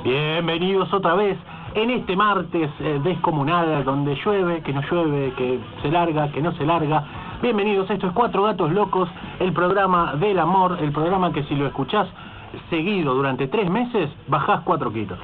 Bienvenidos otra vez en este martes descomunal, donde llueve, que no llueve, que se larga, que no se larga. Bienvenidos, esto es Cuatro Gatos Locos, el programa del amor, el programa que si lo escuchás seguido durante 3 meses, bajás 4 kilos.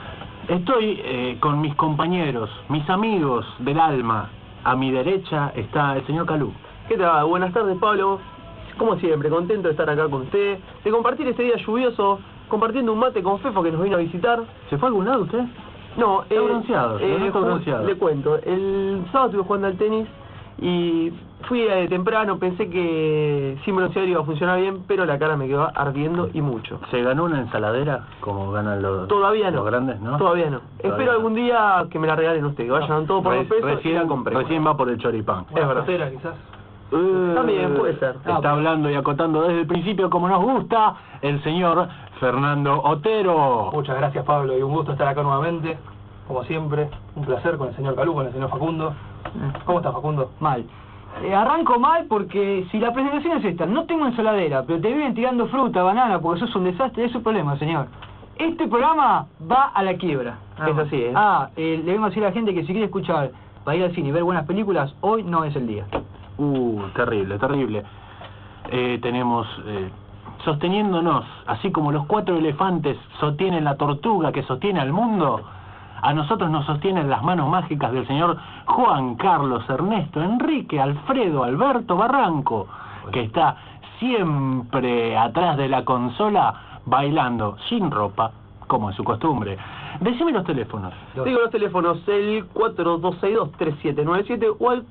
Estoy con mis compañeros, mis amigos del alma. A mi derecha está el señor Calú. ¿Qué tal? Buenas tardes, Pablo. Como siempre, contento de estar acá con usted, de compartir este día lluvioso, compartiendo un mate con Fefo que nos vino a visitar. ¿Se fue a algún lado usted? No, está bronceado, está bronceado. Le cuento, el sábado estuve jugando al tenis y fui temprano, pensé que sin bronceador iba a funcionar bien, pero la cara me quedó ardiendo y mucho. ¿Se ganó una ensaladera como ganan los, Todavía no, los grandes, no? Todavía no. Espero algún día que me la regalen ustedes, que vayan todo por 2 pesos recién, y la compré. Recién va por el choripán. Es verdad. Quizás. También puede ser. Está hablando y acotando desde el principio como nos gusta el señor Fernando Otero. Muchas gracias, Pablo, y un gusto estar acá nuevamente, como siempre. Un placer con el señor Calú, con el señor Facundo. ¿Cómo está, Facundo? Mal. Arranco mal porque si la presentación es esta, no tengo ensaladera, pero te viven tirando fruta, banana, porque eso es un desastre, es su problema, señor. Este programa va a la quiebra. Es así, ¿eh? Le vengo a decir a la gente que si quiere escuchar para ir al cine y ver buenas películas, hoy no es el día. Terrible, terrible. Tenemos sosteniéndonos, así como los 4 elefantes sostienen la tortuga que sostiene al mundo, a nosotros nos sostienen las manos mágicas del señor Juan Carlos Ernesto Enrique Alfredo Alberto Barranco, que está siempre atrás de la consola bailando sin ropa, como es su costumbre. Decime los teléfonos. Digo los teléfonos, el 4262-3797 o el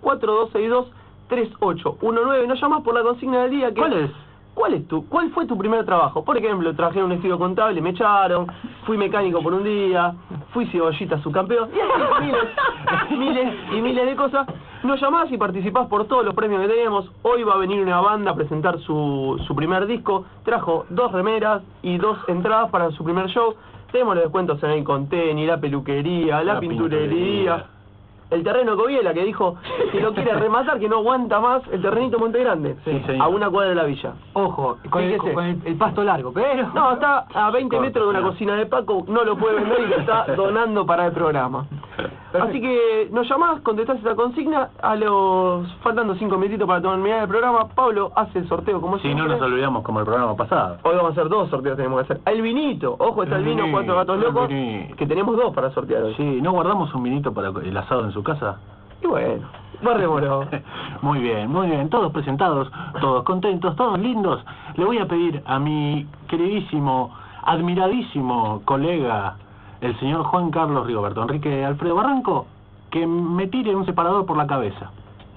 4262-3819. Nos llamas por la consigna del día. ¿Cuál es? ¿Cuál fue tu primer trabajo? Por ejemplo, trabajé en un estudio contable, me echaron, fui mecánico por un día, fui cebollita subcampeón, y así miles de cosas. Nos llamás y participás por todos los premios que tenemos. Hoy va a venir una banda a presentar su primer disco. Trajo 2 remeras y 2 entradas para su primer show. Tenemos los descuentos en el Conteni, la peluquería, la pinturería. El terreno Coviela, que dijo que lo quiere rematar, que no aguanta más el terrenito Monte Grande, sí, a 1 cuadra de la villa. Ojo, con el pasto largo, pero... No, está a 20 metros de una cocina de Paco, no lo puede vender y lo está donando para el programa. Así que nos llamás, contestás esta consigna, faltando 5 minutitos para terminar el programa, Pablo hace el sorteo como siempre. Si no nos olvidamos como el programa pasado. Hoy vamos a hacer 2 sorteos, tenemos que hacer. El vinito, ojo, está el vino, 4 gatos locos, que tenemos 2 para sortear hoy. Sí, ¿no guardamos un vinito para el asado en su casa? Y bueno, guardémoslo. Muy bien, todos presentados, todos contentos, todos lindos. Le voy a pedir a mi queridísimo, admiradísimo colega, el señor Juan Carlos Rigoberto Enrique Alfredo Barranco, que me tire un separador por la cabeza.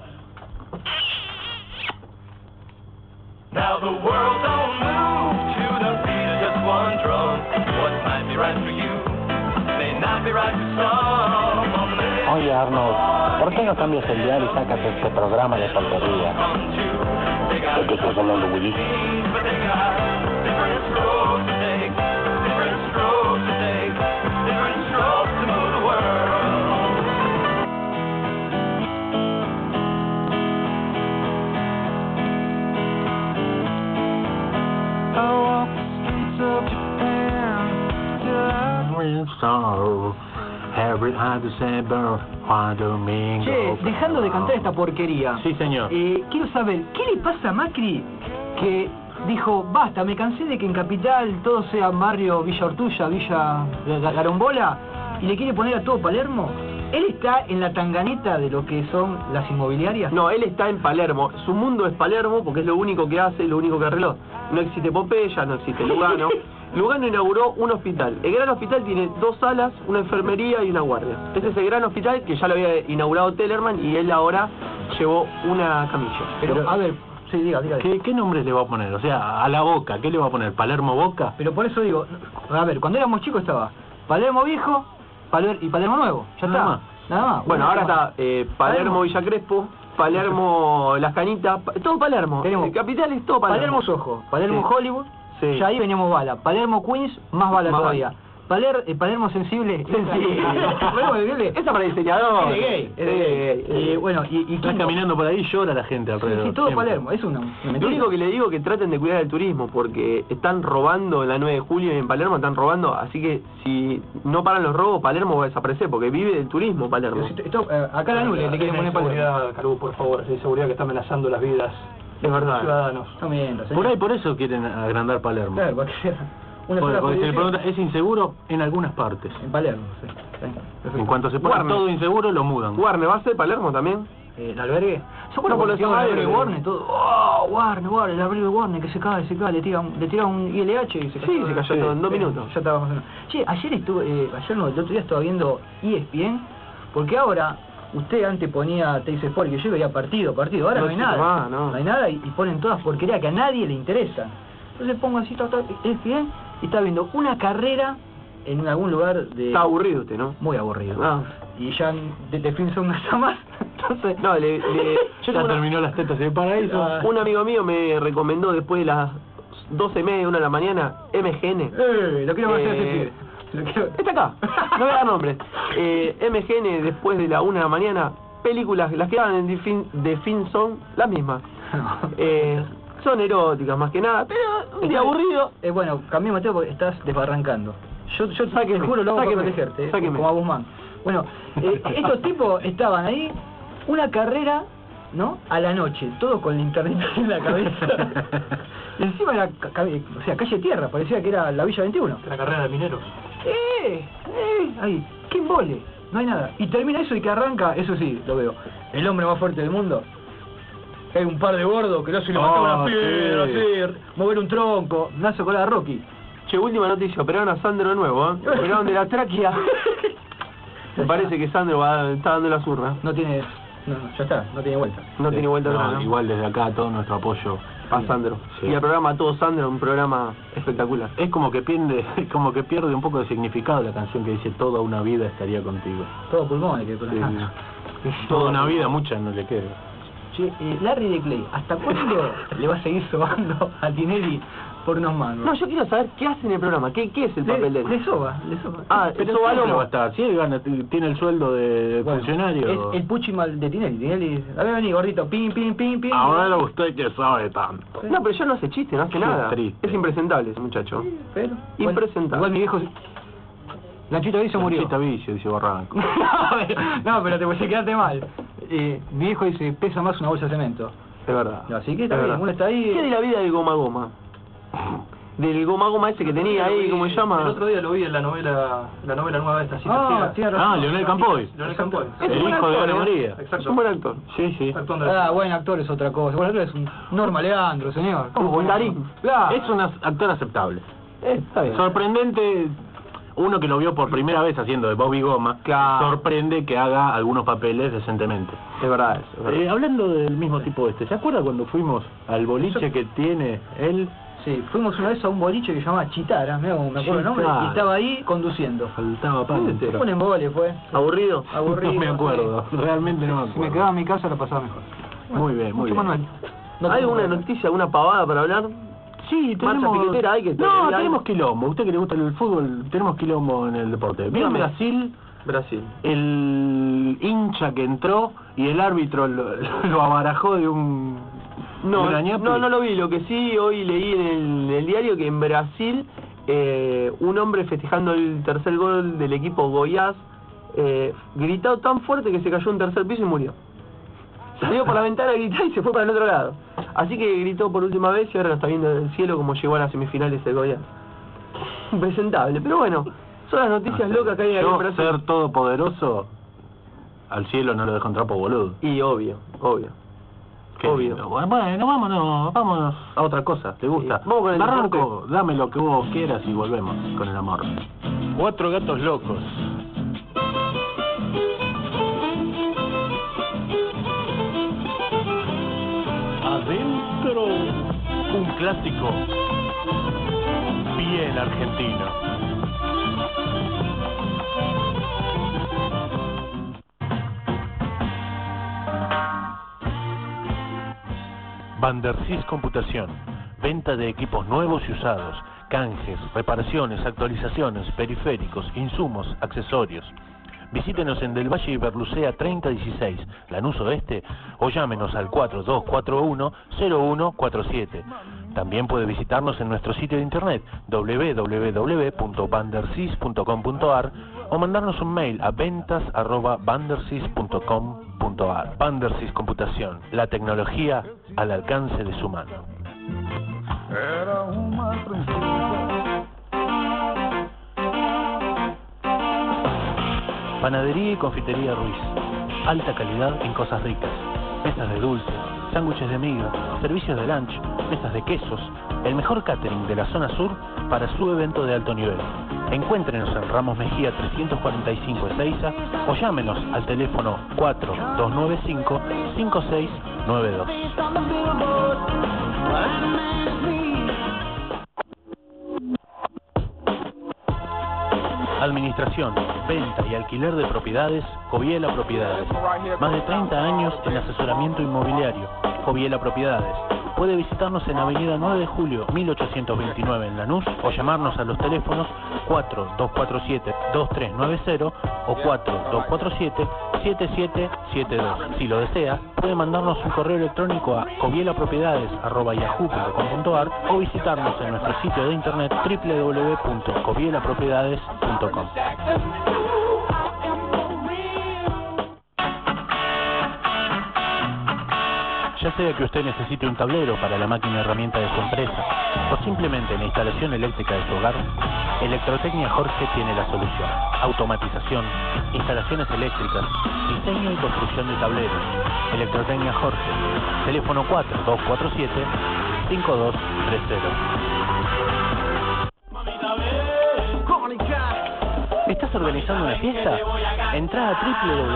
Now the world don't move to the beat of just one drum. What might be right for you may not be right for some. Oye, Arnold, ¿por qué no cambias el dial y sacas este programa de porquería? ¿De qué estás hablando, Willy? Che, dejando de cantar esta porquería. Sí, señor. Quiero saber, ¿qué le pasa a Macri que dijo, basta, me cansé de que en Capital todo sea barrio Villa Ortulla, Villa Garombola, y le quiere poner a todo Palermo? ¿Él está en la tanganeta de lo que son las inmobiliarias? No, él está en Palermo. Su mundo es Palermo porque es lo único que hace, lo único que arregló. No existe Pompeya, no existe Lugano. Lugano inauguró un hospital. El gran hospital tiene 2 salas, una enfermería y una guardia. Ese es el gran hospital que ya lo había inaugurado Tellerman y él ahora llevó una camilla. Pero a ver, sí, diga. ¿Qué nombres le va a poner? O sea, a la Boca, ¿qué le va a poner? ¿Palermo Boca? Pero por eso digo, a ver, cuando éramos chicos estaba Palermo Viejo y Palermo Nuevo. Ya Nada está. más. Nada más. Bueno, ahora está Palermo Villa Crespo, Palermo Las Canitas, todo Palermo. Tenemos Capital es todo Palermo. Palermo Soho, Palermo Sí. Hollywood, Sí. ya ahí veníamos bala. Palermo Queens, más bala Más todavía. Palermo sensible. Palermo sensible. Esa para diseñador. Es gay. Y bueno, y Estás caminando por ahí y llora la gente alrededor. Sí, todo siempre. Palermo, es una Lo mentira. único que le digo es que traten de cuidar el turismo, porque están robando en la 9 de julio y en Palermo están robando, así que si no paran los robos, Palermo va a desaparecer, porque vive del turismo Palermo. Acá la nube le quieren poner Palermo. seguridad, Calú, por favor, es inseguridad que está amenazando las vidas Es de los verdad. ciudadanos. No mientas, señor. Por eso quieren agrandar Palermo. Claro, porque una sola Porque se le policía pregunta, es inseguro en algunas partes. en Palermo, sí. Está bien, perfecto. En cuanto se pone Warner. todo inseguro, lo mudan. Warner, ¿va a ser Palermo también? ¿El albergue? ¿Se acuerdan No, por cuando los tiraban el albergue albergues. Warner? Todo, ¡oh, Warner, el albergue Warner que se cae, le tira un ILH y se cayó. Sí, se cayó todo en 2 minutos. Ya estaba más o menos. Che, ayer no, el otro día estaba viendo ESPN, porque ahora, usted antes ponía Teis Sport, que yo veía partido, ahora No no hay existe nada. más, no. No hay nada y ponen todas porquerías que a nadie le interesan. Entonces pongo así, ESPN, y está viendo una carrera en algún lugar de... Está aburrido usted, ¿no? Muy aburrido. Ah. Y ya de Finson no está más. Entonces, No, yo Ya tengo terminó las tetas del paraíso. un amigo mío me recomendó después de las 12:30, 1 de la mañana, MGN. lo quiero conocer a ese Eh, pibe. Lo quiero... Está acá, no voy a dar nombres. MGN después de la 1 de la mañana, películas, las que daban de fin son las mismas. Son eróticas más que nada, pero un día aburrido. Bueno, cambiemos de tema porque estás desbarrancando. Yo te Sáqueme, juro, lo hago para sáqueme, protegerte, sáqueme. como a Guzmán. Bueno, estos tipos estaban ahí, una carrera, ¿no? A la noche, todo con la internet en la cabeza. Y encima era, o sea, calle tierra, parecía que era la Villa 21. La carrera de mineros. Ahí, qué embole, no hay nada. Y termina eso y que arranca, eso sí, lo veo, el hombre más fuerte del mundo. Hay un par de gordos que no se levantaban una piedra, sí. así, mover un tronco, me hace acordar a Rocky. Che, última noticia, operaron a Sandro de nuevo, ¿eh? Operaron de la tráquea. Me parece que Sandro está dando la zurra. No tiene, no, ya está, no tiene vuelta. No tiene vuelta atrás, ¿no? Igual desde acá todo nuestro apoyo A Sandro. Sí. Y al programa Todo Sandro, un programa espectacular. Es como que pierde un poco de significado la canción que dice toda una vida estaría contigo. Todo pulmón, que Toda una vida, mucha no le queda. Che, Larry de Clay, ¿hasta cuándo le va a seguir sobando a Tinelli por unos mangos? No, yo quiero saber qué hace en el programa, qué es el papel de él. Le soba. Ah, Pero eso va siempre va a lomo. estar. Si él gana, tiene el sueldo de Bueno, funcionario. es el Puchimal de Tinelli. Tinelli, a ver, vení, gordito, pim. Ahora usted que sabe tanto. No, pero ya no hace chiste, no hace Qué nada. triste. Es impresentable ese muchacho. Pero, Impresentable. Igual mi viejo... Lanchito Vicio murió. Chita vicio, dice Barranco. No, pero te voy a quedarte mal. Mi viejo dice, pesa más una bolsa de cemento. Es verdad. Así que está Es bien, verdad. uno está ahí... ¿Qué de la vida del Goma Goma? Del Goma Goma ese que tenía ahí, ¿cómo se llama? El otro día lo vi en la novela nueva de esta cita Ah, ciega. tiene razón. Leonel Campoy. Leonel Campoy. Es El un hijo de actor, Ana ¿eh? María. Es Exacto. un buen actor. Sí, sí. Actuando de- Buen actor es otra cosa. Buen actor es un Norma Leandro, señor. Un buen Darín. Claro. Es un actor aceptable. Está bien. Sorprendente, uno que lo vio por primera vez haciendo de Bobby Goma, Claro. sorprende que haga algunos papeles decentemente. Es verdad eso. Es verdad. Hablando del mismo tipo ¿se acuerda cuando fuimos al boliche que tiene él? Sí, fuimos una vez a un boliche que se llamaba Chitara, me acuerdo el nombre, Chitara. y estaba ahí conduciendo. Faltaba pan. Sí, Un embole fue. ¿Aburrido? Aburrido. No me acuerdo, realmente no me Si acuerdo. me quedaba en mi casa lo pasaba mejor. Muy bien, muy Mucho bien. Manuel. No ¿Hay tengo alguna nada. noticia, alguna pavada para hablar? Sí, Marcha tenemos... piquetera hay que No, tener tenemos algo. quilombo. Usted que le gusta el fútbol, tenemos quilombo en el deporte. ¿Vio en Dígame. Brasil Brasil. el hincha que entró y el árbitro lo abarajó de un... No, de una ñapi? no lo vi. Lo que sí hoy leí en el diario que en Brasil un hombre festejando el tercer gol del equipo Goiás gritó tan fuerte que se cayó un tercer piso y murió. Salió por la ventana a gritar y se fue para el otro lado. Así que gritó por última vez y ahora lo está viendo del cielo como llegó a las semifinales el Goiás. Impresentable, pero bueno, son las noticias locas que hay aquí en Yo, Brasil. ser todopoderoso, al cielo no lo dejo entrar por boludo. Y obvio. Qué Obvio. lindo. Bueno, vámonos a otra cosa, ¿te gusta? Sí. Vamos con el Barranco, dame lo que vos quieras y volvemos con el amor. 4 gatos locos. Adentro, un clásico bien argentino. Vandercis Computación, venta de equipos nuevos y usados, canjes, reparaciones, actualizaciones, periféricos, insumos, accesorios. Visítenos en Del Valle y Berlucea 3016, Lanús Oeste, o llámenos al 4241-0147. También puede visitarnos en nuestro sitio de internet www.bandersys.com.ar o mandarnos un mail a ventas@bandersys.com.ar. Bandersys Computación, la tecnología al alcance de su mano. Era uma princesa. Panadería y confitería Ruiz. Alta calidad en cosas ricas. Mesas de dulce, sándwiches de miga, servicios de lunch, mesas de quesos. El mejor catering de la zona sur para su evento de alto nivel. Encuéntrenos en Ramos Mejía 345 Ezeiza o llámenos al teléfono 4295-5692. Administración, venta y alquiler de propiedades, Joviela Propiedades. Más de 30 años en asesoramiento inmobiliario, Joviela Propiedades. Puede visitarnos en Avenida 9 de Julio, 1829 en Lanús o llamarnos a los teléfonos 4247-2390 o 4247-7772. Si lo desea, puede mandarnos un correo electrónico a jovielapropiedades@yahoo.com.ar o visitarnos en nuestro sitio de internet www.jovielapropiedades.com. Ya sea que usted necesite un tablero para la máquina herramienta de su empresa o simplemente la instalación eléctrica de su hogar, Electrotecnia Jorge tiene la solución. Automatización, instalaciones eléctricas, diseño y construcción de tableros. Electrotecnia Jorge, teléfono 4247-5230. ¿Estás organizando una fiesta? Entrá a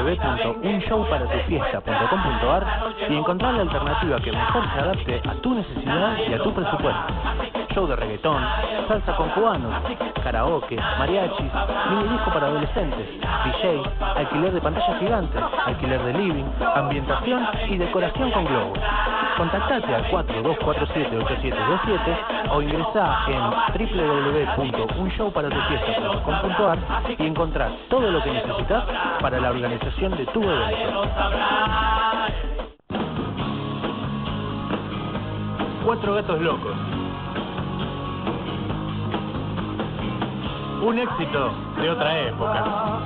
www.unshowparatufiesta.com.ar y encontrá la alternativa que mejor se adapte a tu necesidad y a tu presupuesto. Show de reggaetón, salsa con cubanos, karaoke, mariachis, mini disco para adolescentes, DJ, alquiler de pantalla gigante, alquiler de living, ambientación y decoración con globos. Contactate al 4247-8727 o ingresá en www.unshowparatufiesta.com.ar y encontrás todo lo que necesitas para la organización de tu evento. 4 gatos locos. Un éxito de otra época.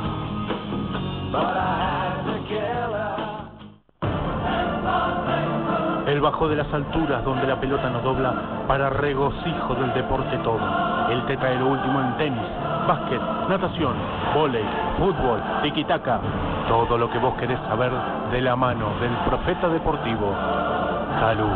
El bajo de las alturas donde la pelota nos dobla para regocijo del deporte todo. Él te trae lo último en tenis, básquet, natación, vóley, fútbol, tiki-taka. Todo lo que vos querés saber de la mano del profeta deportivo, Calú.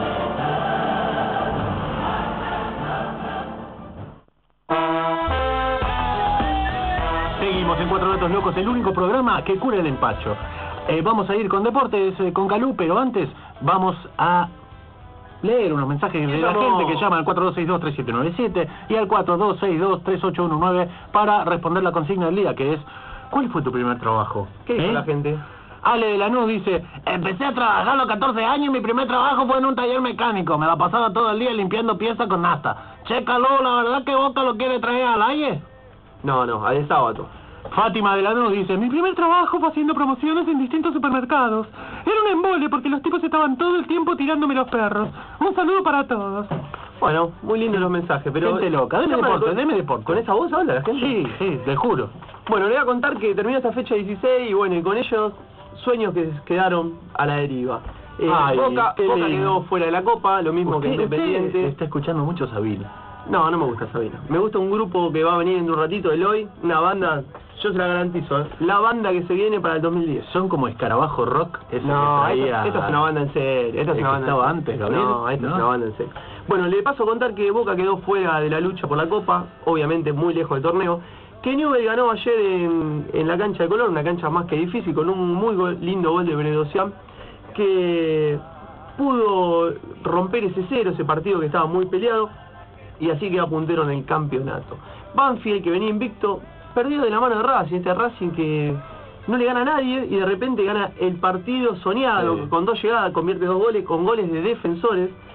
Seguimos en Cuatro Gatos Locos, el único programa que cura el empacho. Vamos a ir con deportes, con Calú, pero antes vamos a leer unos mensajes de la gente que llama al 4262-3797 y al 4262-3819 para responder la consigna del día, que es ¿cuál fue tu primer trabajo? ¿Qué dice la gente? Ale de Lanús dice: empecé a trabajar a los 14 años y mi primer trabajo fue en un taller mecánico. Me la pasaba todo el día limpiando piezas con nafta. Che, Calú, ¿la verdad que Boca lo quiere traer al aire? No, al de sábado. Fátima de Lanús dice: mi primer trabajo fue haciendo promociones en distintos supermercados. Era un embole porque los tipos estaban todo el tiempo tirándome los perros. Un saludo para todos. Bueno, muy lindos los mensajes, pero... Gente loca, deme deporte. ¿Con esa voz habla la gente? Sí, te juro. Bueno, le voy a contar que terminó esta fecha 16 y bueno, y con ellos sueños que quedaron a la deriva. Boca quedó fuera de la Copa, lo mismo que Independiente. Usted está escuchando mucho Sabina. No me gusta Sabina. Me gusta un grupo que va a venir en un ratito, Eloy, una banda, yo se la garantizo, la banda que se viene para el 2010. ¿Son como Escarabajo Rock? No, esto es una banda en serio. Esto es una banda estaba antes, Gabriel. No, esto es una banda en serio. Bueno, le paso a contar que Boca quedó fuera de la lucha por la Copa, obviamente muy lejos del torneo. Que Newell ganó ayer en la cancha de Colón, una cancha más que difícil, con un muy lindo gol de Bredosian, que pudo romper ese cero, ese partido que estaba muy peleado, y así queda puntero en el campeonato. Banfield, que venía invicto, perdió de la mano de Racing, este Racing que no le gana a nadie y de repente gana el partido soñado, con 2 llegadas, convierte 2 goles, con goles de defensores,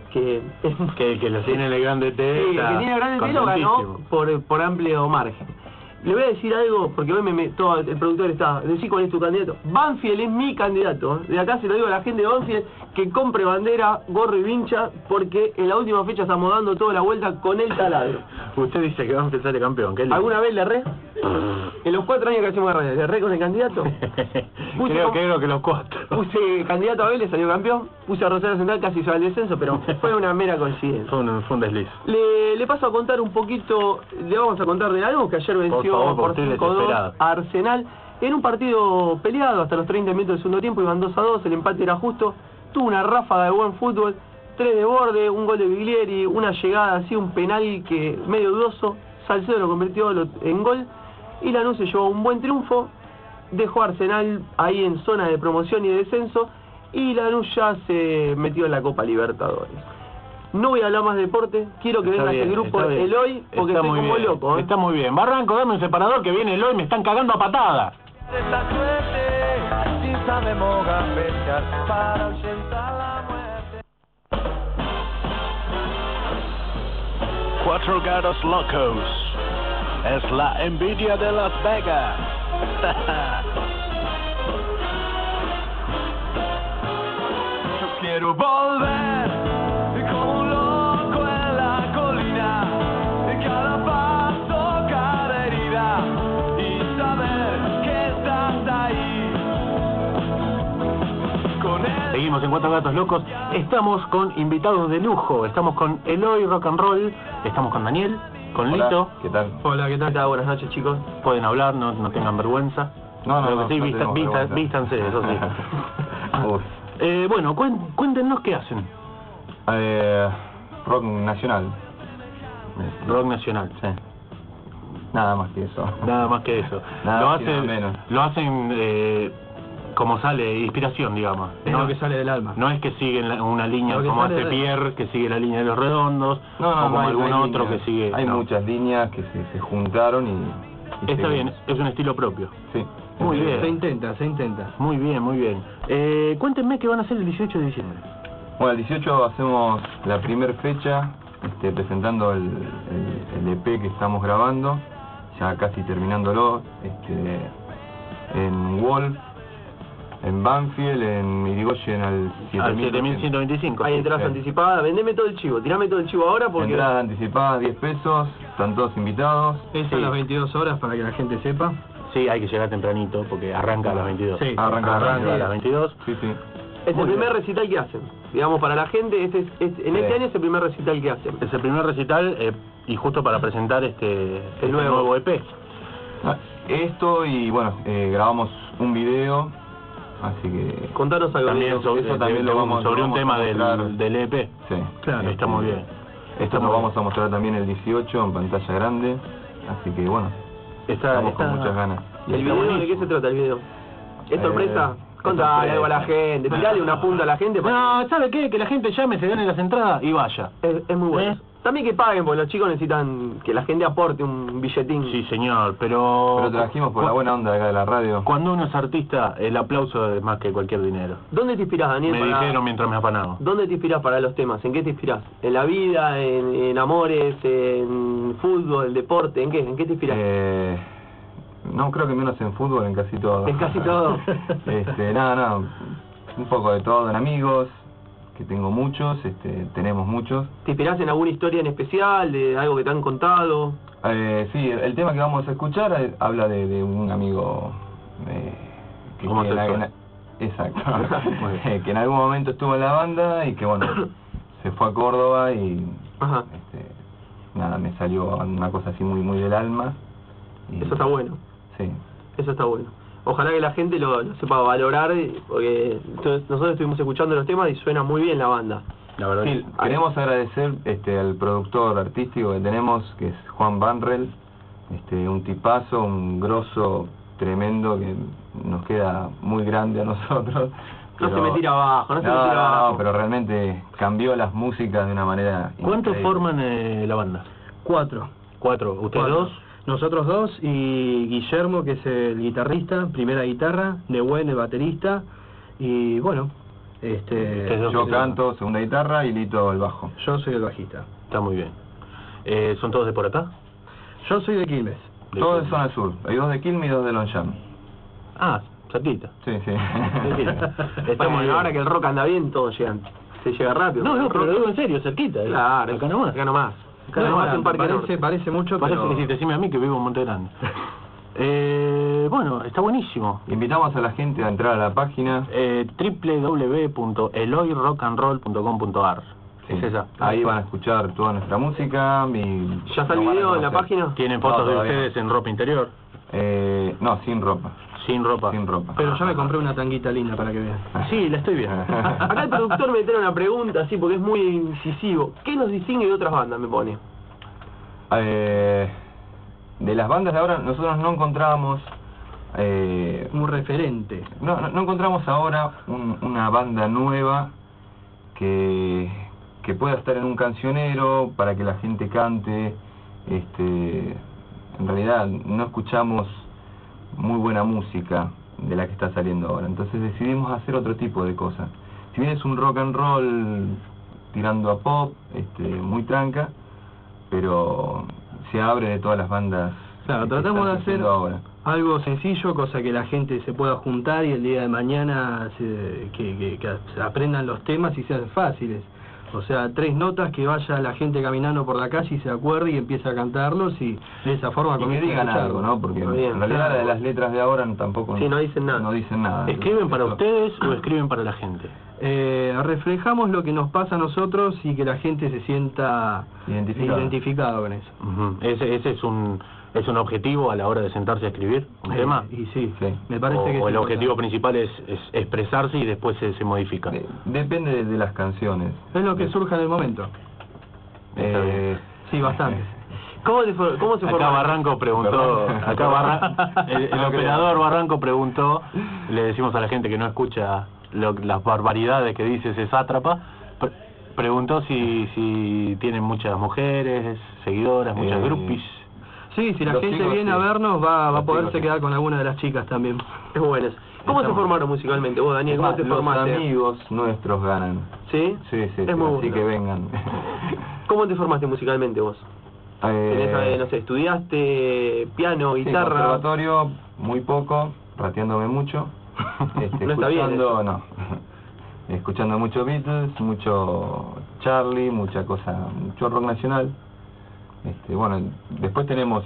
que Que lo tiene el grande T. sí, el que tiene el grande T lo ganó contentísimo. por amplio margen. Le voy a decir algo, porque hoy todo el productor está, decí cuál es tu candidato. Banfield es mi candidato, ¿eh? De acá se lo digo a la gente de Banfield, que compre bandera, gorro y vincha, porque en la última fecha estamos dando toda la vuelta con el taladro. Usted dice que Banfield sale campeón, ¿qué lindo. ¿Alguna vez le erré? En los 4 años que hacemos radio, ¿le erré con el candidato? creo que los 4. Puse candidato a Vélez, salió campeón, puse a Rosario Central, casi se va al descenso, pero fue una mera coincidencia. Fue un desliz. Le paso a contar un poquito, le vamos a contar de algo que ayer venció favor, por porque estoy 5-2 desesperado. a Arsenal en un partido peleado hasta los 30 minutos del segundo tiempo, iban 2-2, el empate era justo, tuvo una ráfaga de buen fútbol, 3 de Borde, un gol de Biglieri, una llegada así, un penal que medio dudoso, Salcedo lo convirtió en gol y Lanús se llevó un buen triunfo, dejó a Arsenal ahí en zona de promoción y de descenso y Lanús ya se metió en la Copa Libertadores. No voy a hablar más de deporte, quiero que Está venga bien, este grupo está bien. Eloy, porque Está estoy muy como bien, loco. Está muy bien. Barranco, dame un separador que viene Eloy, me están cagando a patadas. Esta suerte, si sabemos gambetear para ahuyentar la muerte. 4 gatos locos. Es la envidia de Las Vegas. Yo quiero volver como un loco en la colina, en cada paso, cada herida, y saber que estás ahí. Con él. Seguimos en 4 Gatos Locos. Estamos con invitados de lujo. Estamos con Eloy Rock and Roll. Estamos con Daniel, con Hola, Lito. ¿qué tal? Hola, ¿qué tal? Buenas noches, chicos. Pueden hablar, no tengan vergüenza. No, Creo que sí, tenemos vergüenza. vístanse, eso sí. Uf. Bueno, cuéntenos qué hacen. Rock nacional. Rock nacional. Sí. Nada más que eso. Nada más que eso. Nada lo más y nada hacen, menos. lo hacen como sale, inspiración, digamos. Es lo que sale del alma. No es que siguen una línea Lo que como sale hace de- Pierre, que sigue la línea de los redondos, No, o como hay- algún hay otro líneas. que sigue. Hay no. muchas líneas que se juntaron y Está seguimos. bien, es un estilo propio. Sí. Muy bien. Se intenta. Muy bien, muy bien. Cuéntenme qué van a hacer el 18 de diciembre. Bueno, el 18 hacemos la primera fecha, presentando el EP que estamos grabando, ya casi terminándolo, en Wolf, en Banfield, en Irigoyen al Al 7100. 7125. Hay entradas sí. anticipadas, vendeme todo el chivo, tirame todo el chivo ahora porque... Entradas anticipadas 10 pesos, están todos invitados. Es Sí. a las 22 horas para que la gente sepa. Sí, hay que llegar tempranito porque arranca a las 22. Sí. Arranca a las 22. Sí, sí. Es Muy el primer bien. recital que hacen. Digamos, para la gente, en este año es el primer recital que hacen. Es el primer recital y justo para presentar este nuevo. nuevo EP. Ah, esto y bueno, grabamos un video, así que... Contanos algo. También Leo. sobre, eso también lo vamos sobre a un tema mostrar. del EP. Sí. Claro, está muy bien. Esto lo vamos a mostrar también el 18 en pantalla grande, así que bueno, estamos con muchas ganas. ¿El Está video de buenísimo. qué se trata el video? ¿Es sorpresa? es Contale sorpresa. algo a la gente, tirale una punta a la gente. No, ¿sabe qué? Que la gente llame, se gane las entradas y vaya. Es muy bueno. ¿Eh? También que paguen, porque los chicos necesitan que la gente aporte un billetín. Sí, señor, pero... Pero trajimos por la buena onda de acá de la radio. Cuando uno es artista, el aplauso es más que cualquier dinero. ¿Dónde te inspirás, Daniel? Me para- dijeron mientras me afanaba. ¿Dónde te inspirás para los temas? ¿En qué te inspirás? ¿En la vida? ¿En amores? ¿En fútbol? ¿Deporte? ¿En qué? ¿En qué te inspirás? No, creo que menos en fútbol, en casi todo. En casi todo. Nada, un poco de todo, en amigos, que tengo muchos, tenemos muchos. ¿Te inspirás en alguna historia en especial? ¿De algo que te han contado? Sí, el tema que vamos a escuchar habla de un amigo que Homosexual. exacto, Muy bien. que en algún momento estuvo en la banda y que bueno, se fue a Córdoba y Ajá. nada, me salió una cosa así muy del alma. Y- Eso está bueno. Sí. Eso está bueno. Ojalá que la gente lo sepa valorar, porque nosotros estuvimos escuchando los temas y suena muy bien la banda. La verdad. Sí, queremos agradecer al productor artístico que tenemos, que es Juan Banrel, un tipazo, un grosso tremendo que nos queda muy grande a nosotros. No se pero- me tira abajo, no se me tira abajo. No, pero realmente cambió las músicas de una manera ¿Cuántos increíble. forman la banda? 4. 4. ¿Ustedes dos? Nosotros 2 y Guillermo, que es el guitarrista, primera guitarra, Nehuen, el baterista, y bueno, Yo canto, segunda guitarra y Lito el bajo. Yo soy el bajista. Está muy bien. ¿Son todos de por acá? Yo soy de Quilmes. Todos de zona sur. Hay 2 de Quilmes y 2 de Longchamp. Ah, cerquita. Sí, sí. Está muy bien. Ahora que el rock anda bien, todos llegan. Se llega rápido. No, pero lo digo en serio, cerquita. Claro, acá nomás. Acá nomás. Acá nomás en Parque Norte. Parece mucho, Parece pero... que si decime a mí que vivo en Monte Grande. Bueno, está buenísimo. Invitamos a la gente a entrar a la página. www.eloyrockandroll.com.ar. Sí. Es esa. Ahí van a escuchar toda nuestra música. ¿Ya está el video en la página? Tienen fotos de todavía ustedes en ropa interior. No, sin ropa. Sin ropa. Sin ropa. Pero yo me compré una tanguita linda para que vean. Sí, la estoy viendo. Acá el productor me tiene una pregunta así porque es muy incisivo. ¿Qué nos distingue de otras bandas, me pone? De las bandas de ahora, nosotros no encontramos... Un referente. No encontramos ahora una banda nueva que pueda estar en un cancionero para que la gente cante. En realidad no escuchamos muy buena música de la que está saliendo ahora, entonces decidimos hacer otro tipo de cosas. Si bien es un rock and roll tirando a pop, muy tranca, pero se abre de todas las bandas. Claro, que tratamos de están hacer surgiendo ahora. algo sencillo, cosa que la gente se pueda juntar y el día de mañana que aprendan los temas y sean fáciles. O sea, 3 notas que vaya la gente caminando por la calle y se acuerde y empiece a cantarlos y de esa forma Y que comienza a digan escucharlo. algo, ¿no? Porque Bien, en realidad claro. las letras de ahora tampoco... Sí, no dicen nada. No dicen nada. ¿Escriben para Esto- ustedes o escriben para la gente? Reflejamos lo que nos pasa a nosotros y que la gente se sienta identificado con eso. Ujú. Ese es un objetivo a la hora de sentarse a escribir un tema. Y sí, Sí. me parece que o es el objetivo importante. principal es expresarse y después se modifica. Depende de las canciones. Es lo que surja en el momento. Sí, bastante. ¿Cómo se Acá forma? Barranco preguntó, Perdón. el No operador creo. Barranco preguntó, le decimos a la gente que no escucha las barbaridades que dice ese sátrapa, preguntó si tienen muchas mujeres, seguidoras, muchas groupies. Sí, si la Los gente chicos, viene sí. a vernos va a Los poderse chicos, sí. quedar con alguna de las chicas también. Es bueno. ¿Cómo se Estamos- formaron musicalmente vos, Daniel? ¿Cómo te Los formaste? amigos nuestros ganan. ¿Sí? Sí, sí, Es sí, muy así bueno. que vengan. ¿Cómo te formaste musicalmente vos? Tenés, no sé, ¿estudiaste piano, Sí, guitarra? conservatorio, muy poco, rateándome mucho. No está bien escuchando, eso. no. Escuchando mucho Beatles, mucho Charlie, mucha cosa, mucho rock nacional. Bueno, después tenemos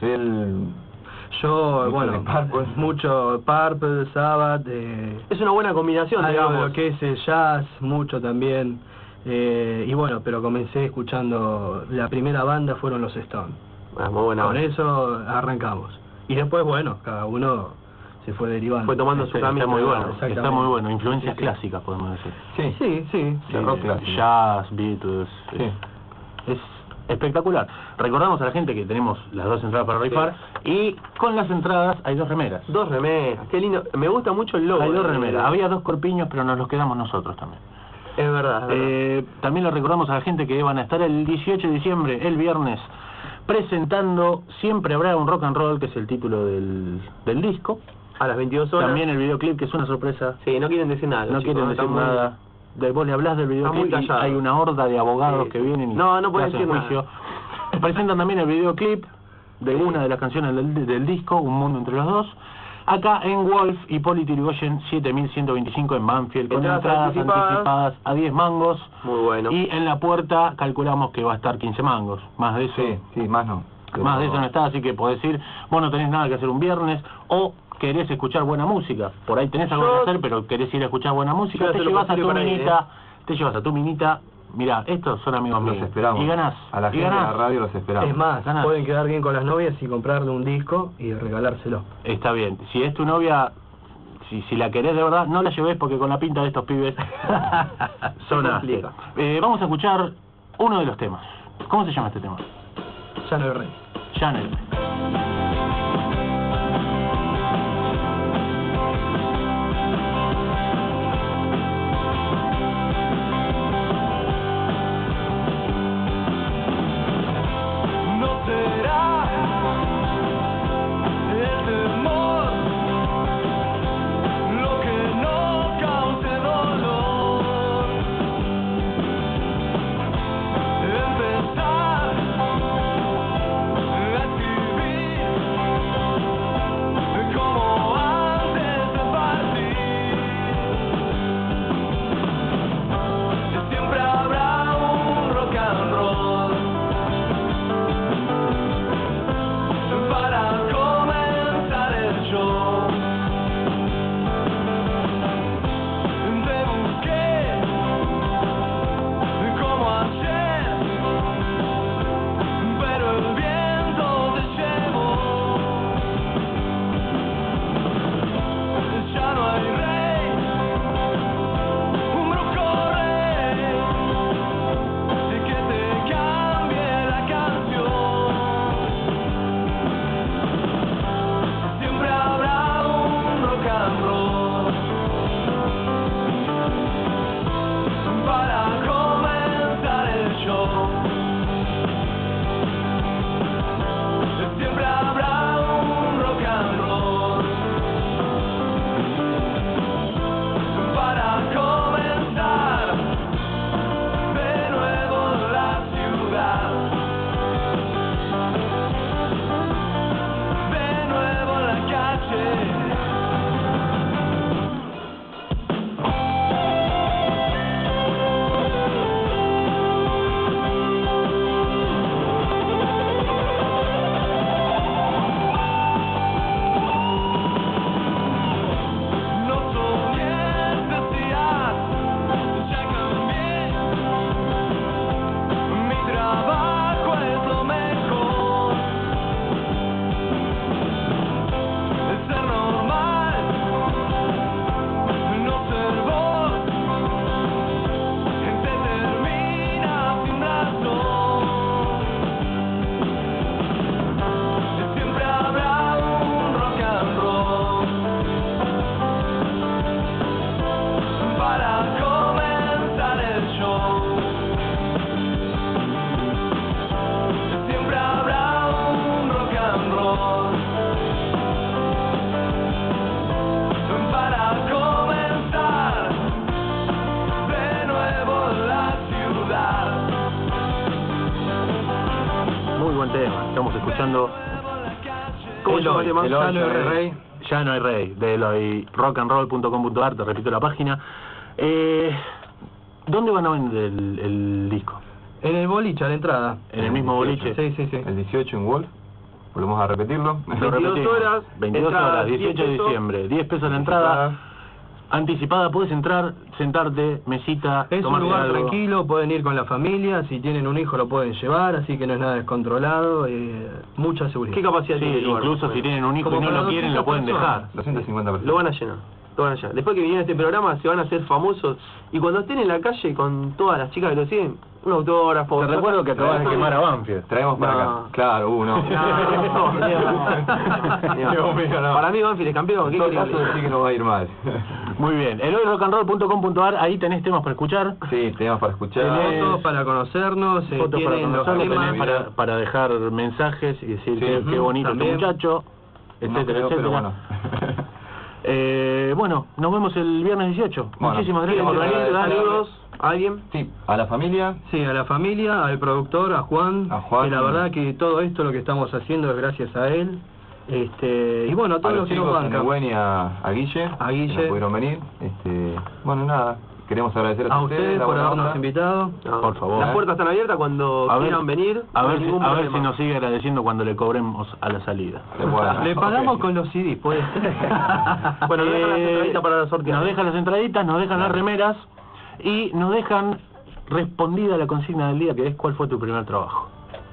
Yo, mucho bueno, de Purple. mucho Purple, Sabbath, Es una buena combinación, algo de digamos. lo que es el jazz, mucho también. Y bueno, pero comencé escuchando, la primera banda fueron los Stones. Muy buena Con banda. eso arrancamos. Y después, bueno, cada uno se fue derivando. Fue tomando su camino. Está muy bueno, Exactamente. está muy bueno. Influencias Sí, sí. clásicas, podemos decir. Sí, Sí, sí. de rock clásico. Jazz, Beatles. Sí. Es espectacular. Recordamos a la gente que tenemos las 2 entradas para rifar y con las entradas hay 2 remeras. 2 remeras, qué lindo. Me gusta mucho el logo. Hay 2 remeras. Había 2 corpiños, pero nos los quedamos nosotros también. Es verdad. También le recordamos a la gente que van a estar el 18 de diciembre, el viernes, presentando Siempre habrá un rock and roll, que es el título del disco. A las 22 horas. También el videoclip, que es una sorpresa. Sí, no quieren decir nada. No los chicos, quieren decir están muy- nada. Vos le hablás del muy videoclip y callados. hay una horda de abogados Sí, que sí. vienen y No pueden te hacen decir juicio. Presentan también el videoclip de una de las canciones del disco, Un mundo entre los dos, acá en Wolf y Hipólito Yrigoyen 7125 en Banfield, con Entradas entradas anticipadas. anticipadas a 10 mangos. Muy bueno. Y en la puerta calculamos que va a estar 15 mangos. Más de eso, Sí, más no. más de eso no está, así que podés ir, vos no tenés nada que hacer un viernes, o querés escuchar buena música. Por ahí tenés algo Yo- que hacer, pero querés ir a escuchar buena música, Yo te hacer lo llevas a posible tu para ir, minita, te llevas a tu minita. Mirá, estos son amigos Los míos. esperamos. Y ganás. A la y gente de ganás. la radio los esperamos. Es más, Ganás. pueden quedar bien con las novias y comprarle un disco y regalárselo. Está bien. Si es tu novia, si la querés de verdad, no la lleves porque con la pinta de estos pibes son complica. vamos a escuchar uno de los temas. ¿Cómo se llama este tema? Ya no hay rey. Channel. No será el temor lo que no cause dolor. escuchando ¿Cómo se llama el tema? el Ya hoy, no hay rey. Ya no hay rey, de Eloy, rockandroll.com.ar, te repito la página. ¿Dónde van a vender el disco? En el boliche, a la entrada. ¿En el mismo boliche? Sí, sí, sí. El 18 en Wolf. Volvemos a repetirlo. Lo 22 repetimos. horas, 22 entrada, horas, 18 de 10 pesos. diciembre, 10 pesos la entrada. Anticipada, puedes entrar, sentarte, mesita, Es un tomarte lugar algo. tranquilo, pueden ir con la familia, si tienen un hijo lo pueden llevar, así que no es nada descontrolado, mucha seguridad. ¿Qué capacidad Sí, tiene el lugar? incluso si tienen un hijo y Como no para lo quieren, 200 lo pueden personas. dejar. 250 personas. Lo van a llenar. Lo van a llenar. Después que vinieron a este programa se van a hacer famosos y cuando estén en la calle con todas las chicas que lo siguen, un autógrafo. Te recuerdo que acabas de quemar a Banfield. Traemos para No. acá. Claro, no. Dios mío, no. Para mí Banfield es campeón. ¿Qué En todo querés que caso, le sí diga? que no va a ir mal. Muy bien, eloyrockandroll.com.ar, ahí tenés temas para escuchar. Sí, tenemos para escuchar. Fotos para conocernos, Fotos para tienen los conocerlo, temas. tenés para dejar mensajes y decir Sí. qué bonito También. este muchacho, No etcétera, creo, pero etcétera. bueno. Bueno, nos vemos el viernes 18. Bueno, Muchísimas gracias por ¿quieren venir. mandar Saludos a alguien. Sí, a la familia. Sí, a la familia, al productor, a Juan, que la verdad que todo esto lo que estamos haciendo es gracias a él. Y bueno, a A todos los los que nos chicos, a bancan. Nehuen y a Guille, A Guille. que no pudieron venir. Bueno, nada, queremos agradecer A ustedes ustedes la por buena habernos onda. invitado. No. Por favor. Las puertas están abiertas cuando A ver, quieran venir. A no ver, hay ningún a ver si problema. nos sigue agradeciendo cuando le cobremos a la salida. Bueno, Le pagamos ok. con los CDs, puede ser. Bueno, dejan las entraditas para la sortear. Nos dejan las entraditas, nos dejan las remeras y nos dejan respondida la consigna del día, que es ¿cuál fue tu primer trabajo?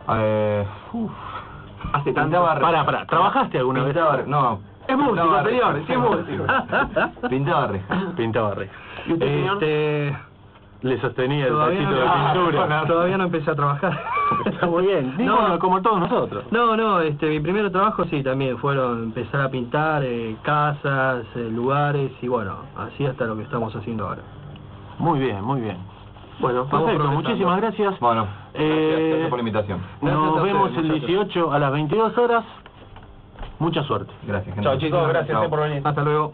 Hace tanto. Pintaba rejas. Pará, ¿trabajaste alguna vez? Pintaba no. Es músico, Pintaba señor, rejas. sí es músico. Pintaba rejas. Pintaba rejas. ¿Y usted, señor? Le sostenía el Todavía tachito no, de pintura. todavía no empecé a trabajar. Está muy bien. Digo, No. como todos nosotros. No, mi primer trabajo sí también fueron empezar a pintar casas, lugares y bueno, así hasta lo que estamos haciendo ahora. Muy bien, muy bien. Bueno, Vamos Perfecto, progresando. muchísimas gracias. Bueno, gracias por la invitación. Gracias Nos a vemos ustedes, el muchachos. 18 a las 22 horas. Mucha suerte. Gracias, gente. chao chicos, gracias Chao. por venir. Hasta luego.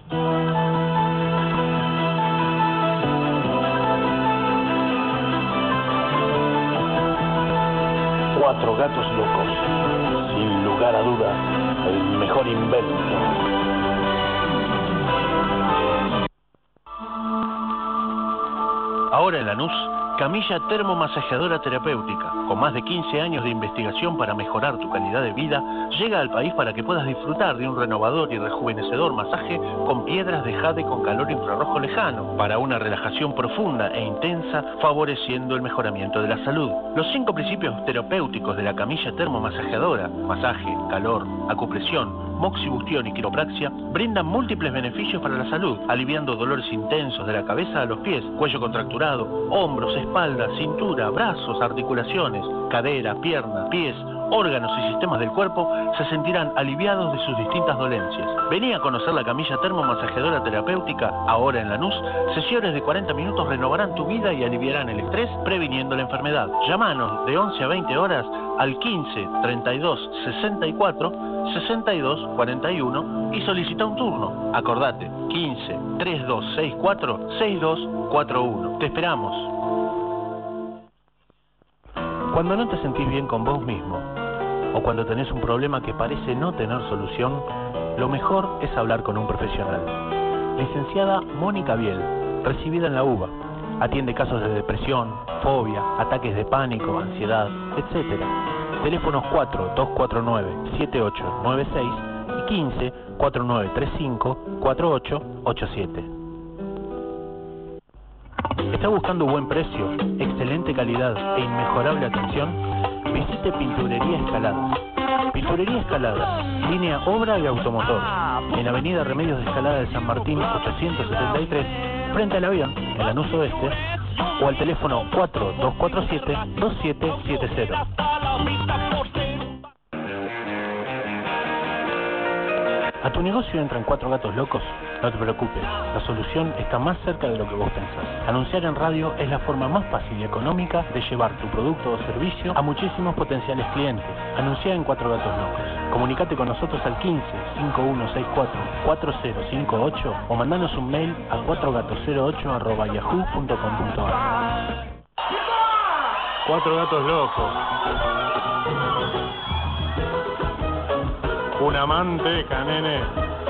Cuatro gatos locos. Sin lugar a duda, el mejor invento. Ahora en Lanús, camilla termomasajeadora terapéutica, con más de 15 años de investigación para mejorar tu calidad de vida, llega al país para que puedas disfrutar de un renovador y rejuvenecedor masaje con piedras de jade con calor infrarrojo lejano, para una relajación profunda e intensa, favoreciendo el mejoramiento de la salud. Los 5 principios terapéuticos de la camilla termomasajeadora, masaje, calor, acupresión, moxibustión y quiropraxia, brindan múltiples beneficios para la salud, aliviando dolores intensos de la cabeza a los pies, cuello contracturado, hombros, espalda, cintura, brazos, articulaciones, cadera, pierna, pies, órganos y sistemas del cuerpo se sentirán aliviados de sus distintas dolencias. Vení a conocer la camilla termomasajeadora terapéutica, ahora en Lanús. Sesiones de 40 minutos renovarán tu vida y aliviarán el estrés, previniendo la enfermedad. Llámanos de 11 a 20 horas al 15 32 64 62 41 y solicita un turno. Acordate, 15 3264 6241. Te esperamos. Cuando no te sentís bien con vos mismo, o cuando tenés un problema que parece no tener solución, lo mejor es hablar con un profesional. Licenciada Mónica Biel, recibida en la UBA, atiende casos de depresión, fobia, ataques de pánico, ansiedad, etc. Teléfonos 4-249-7896 y 15-4935-4887. ¿Está buscando buen precio, excelente calidad e inmejorable atención? Visite Pinturería Escaladas. Pinturería Escaladas, línea obra y automotor, en Avenida Remedios de Escalada de San Martín 873, frente al avión, en Lanús Oeste, o al teléfono 4247-2770. ¿A tu negocio entran 4 gatos locos? No te preocupes, la solución está más cerca de lo que vos pensás. Anunciar en radio es la forma más fácil y económica de llevar tu producto o servicio a muchísimos potenciales clientes. Anuncia en 4 gatos locos. Comunicate con nosotros al 15 5164 4058 o mandanos un mail a 4gatos08@yahoo.com.ar. 4 gatos locos. Una manteca, nene.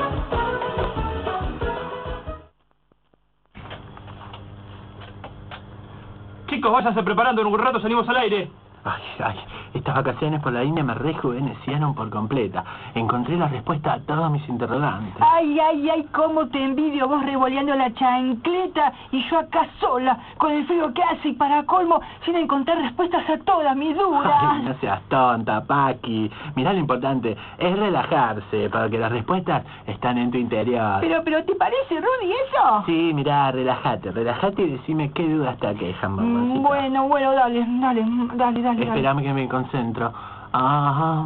Chicos, váyanse preparando, en un rato salimos al aire. Ay, estas vacaciones por la línea me rejuvenecieron por completa. Encontré la respuesta a todos mis interrogantes. Ay, cómo te envidio vos revoleando la chancleta y yo acá sola, con el frío que hace y para colmo, sin encontrar respuestas a todas mis dudas. Ay, no seas tonta, Paqui. Mirá, lo importante es relajarse, porque las respuestas están en tu interior. Pero ¿te parece, Rudy, eso? Sí, mirá, relájate y decime qué dudas te aquejan, mamacita. Bueno, dale. Esperame que me concentro. A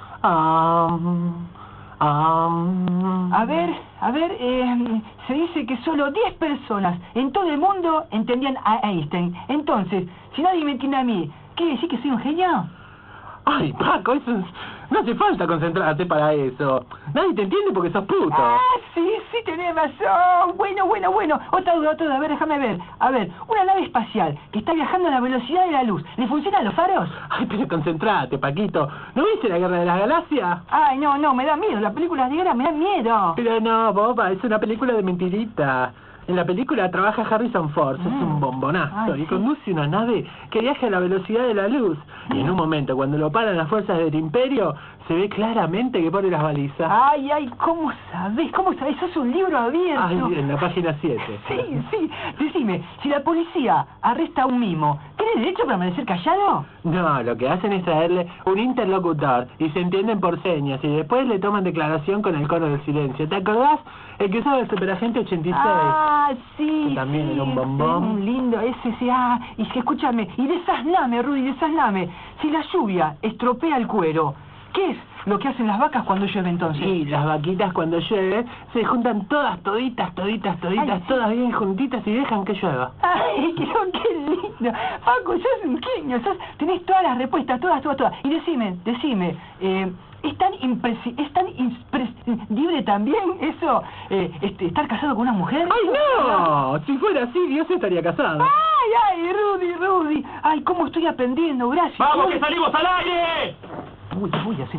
ver, se dice que solo 10 personas en todo el mundo entendían a Einstein. Entonces, si nadie me entiende a mí, ¿quiere decir que soy un genio? Ay, Paco, eso es... No hace falta concentrarte para eso. Nadie te entiende porque sos puto. Sí, tenés razón. Bueno. Otra duda, a ver, déjame ver. A ver, una nave espacial que está viajando a la velocidad de la luz, ¿le funcionan los faros? Ay, pero concentrate, Paquito. ¿No viste la Guerra de las Galaxias? Ay, no, me da miedo. Las películas de guerra me dan miedo. Pero no, boba, es una película de mentirita. En la película trabaja Harrison Ford, es un bombonazo, y conduce una nave que viaja a la velocidad de la luz. Y en un momento, cuando lo paran las fuerzas del Imperio, se ve claramente que pone las balizas. Ay, ¿cómo sabés? Sos un libro abierto. Ay, en la página 7. Sí. Decime, si la policía arresta a un mimo, ¿tiene derecho a permanecer callado? No, lo que hacen es traerle un interlocutor y se entienden por señas y después le toman declaración con el cono del silencio. ¿Te acordás? El que usaba el Superagente 86. Sí. Que también era un bombón. Un lindo, ese sí. Y que escúchame, y desazname, Rudy, desazname. Si la lluvia estropea el cuero, ¿qué es lo que hacen las vacas cuando llueve entonces? Sí, las vaquitas cuando llueve se juntan toditas, todas bien juntitas y dejan que llueva. Ay, qué lindo. Paco, sos un genio, tenés todas las respuestas, todas. Y decime, ¿es tan imprescindible también eso, estar casado con una mujer? ¡Ay, no! Si fuera así, Dios estaría casado. Ay, Rudy. Ay, cómo estoy aprendiendo, gracias. ¡Vamos, que salimos al aire! Voy a hacer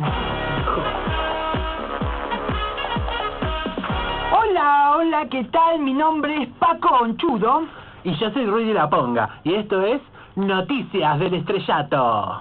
Hola, ¿qué tal? Mi nombre es Paco Onchudo. Y yo soy Rudy La Ponga, y esto es Noticias del Estrellato.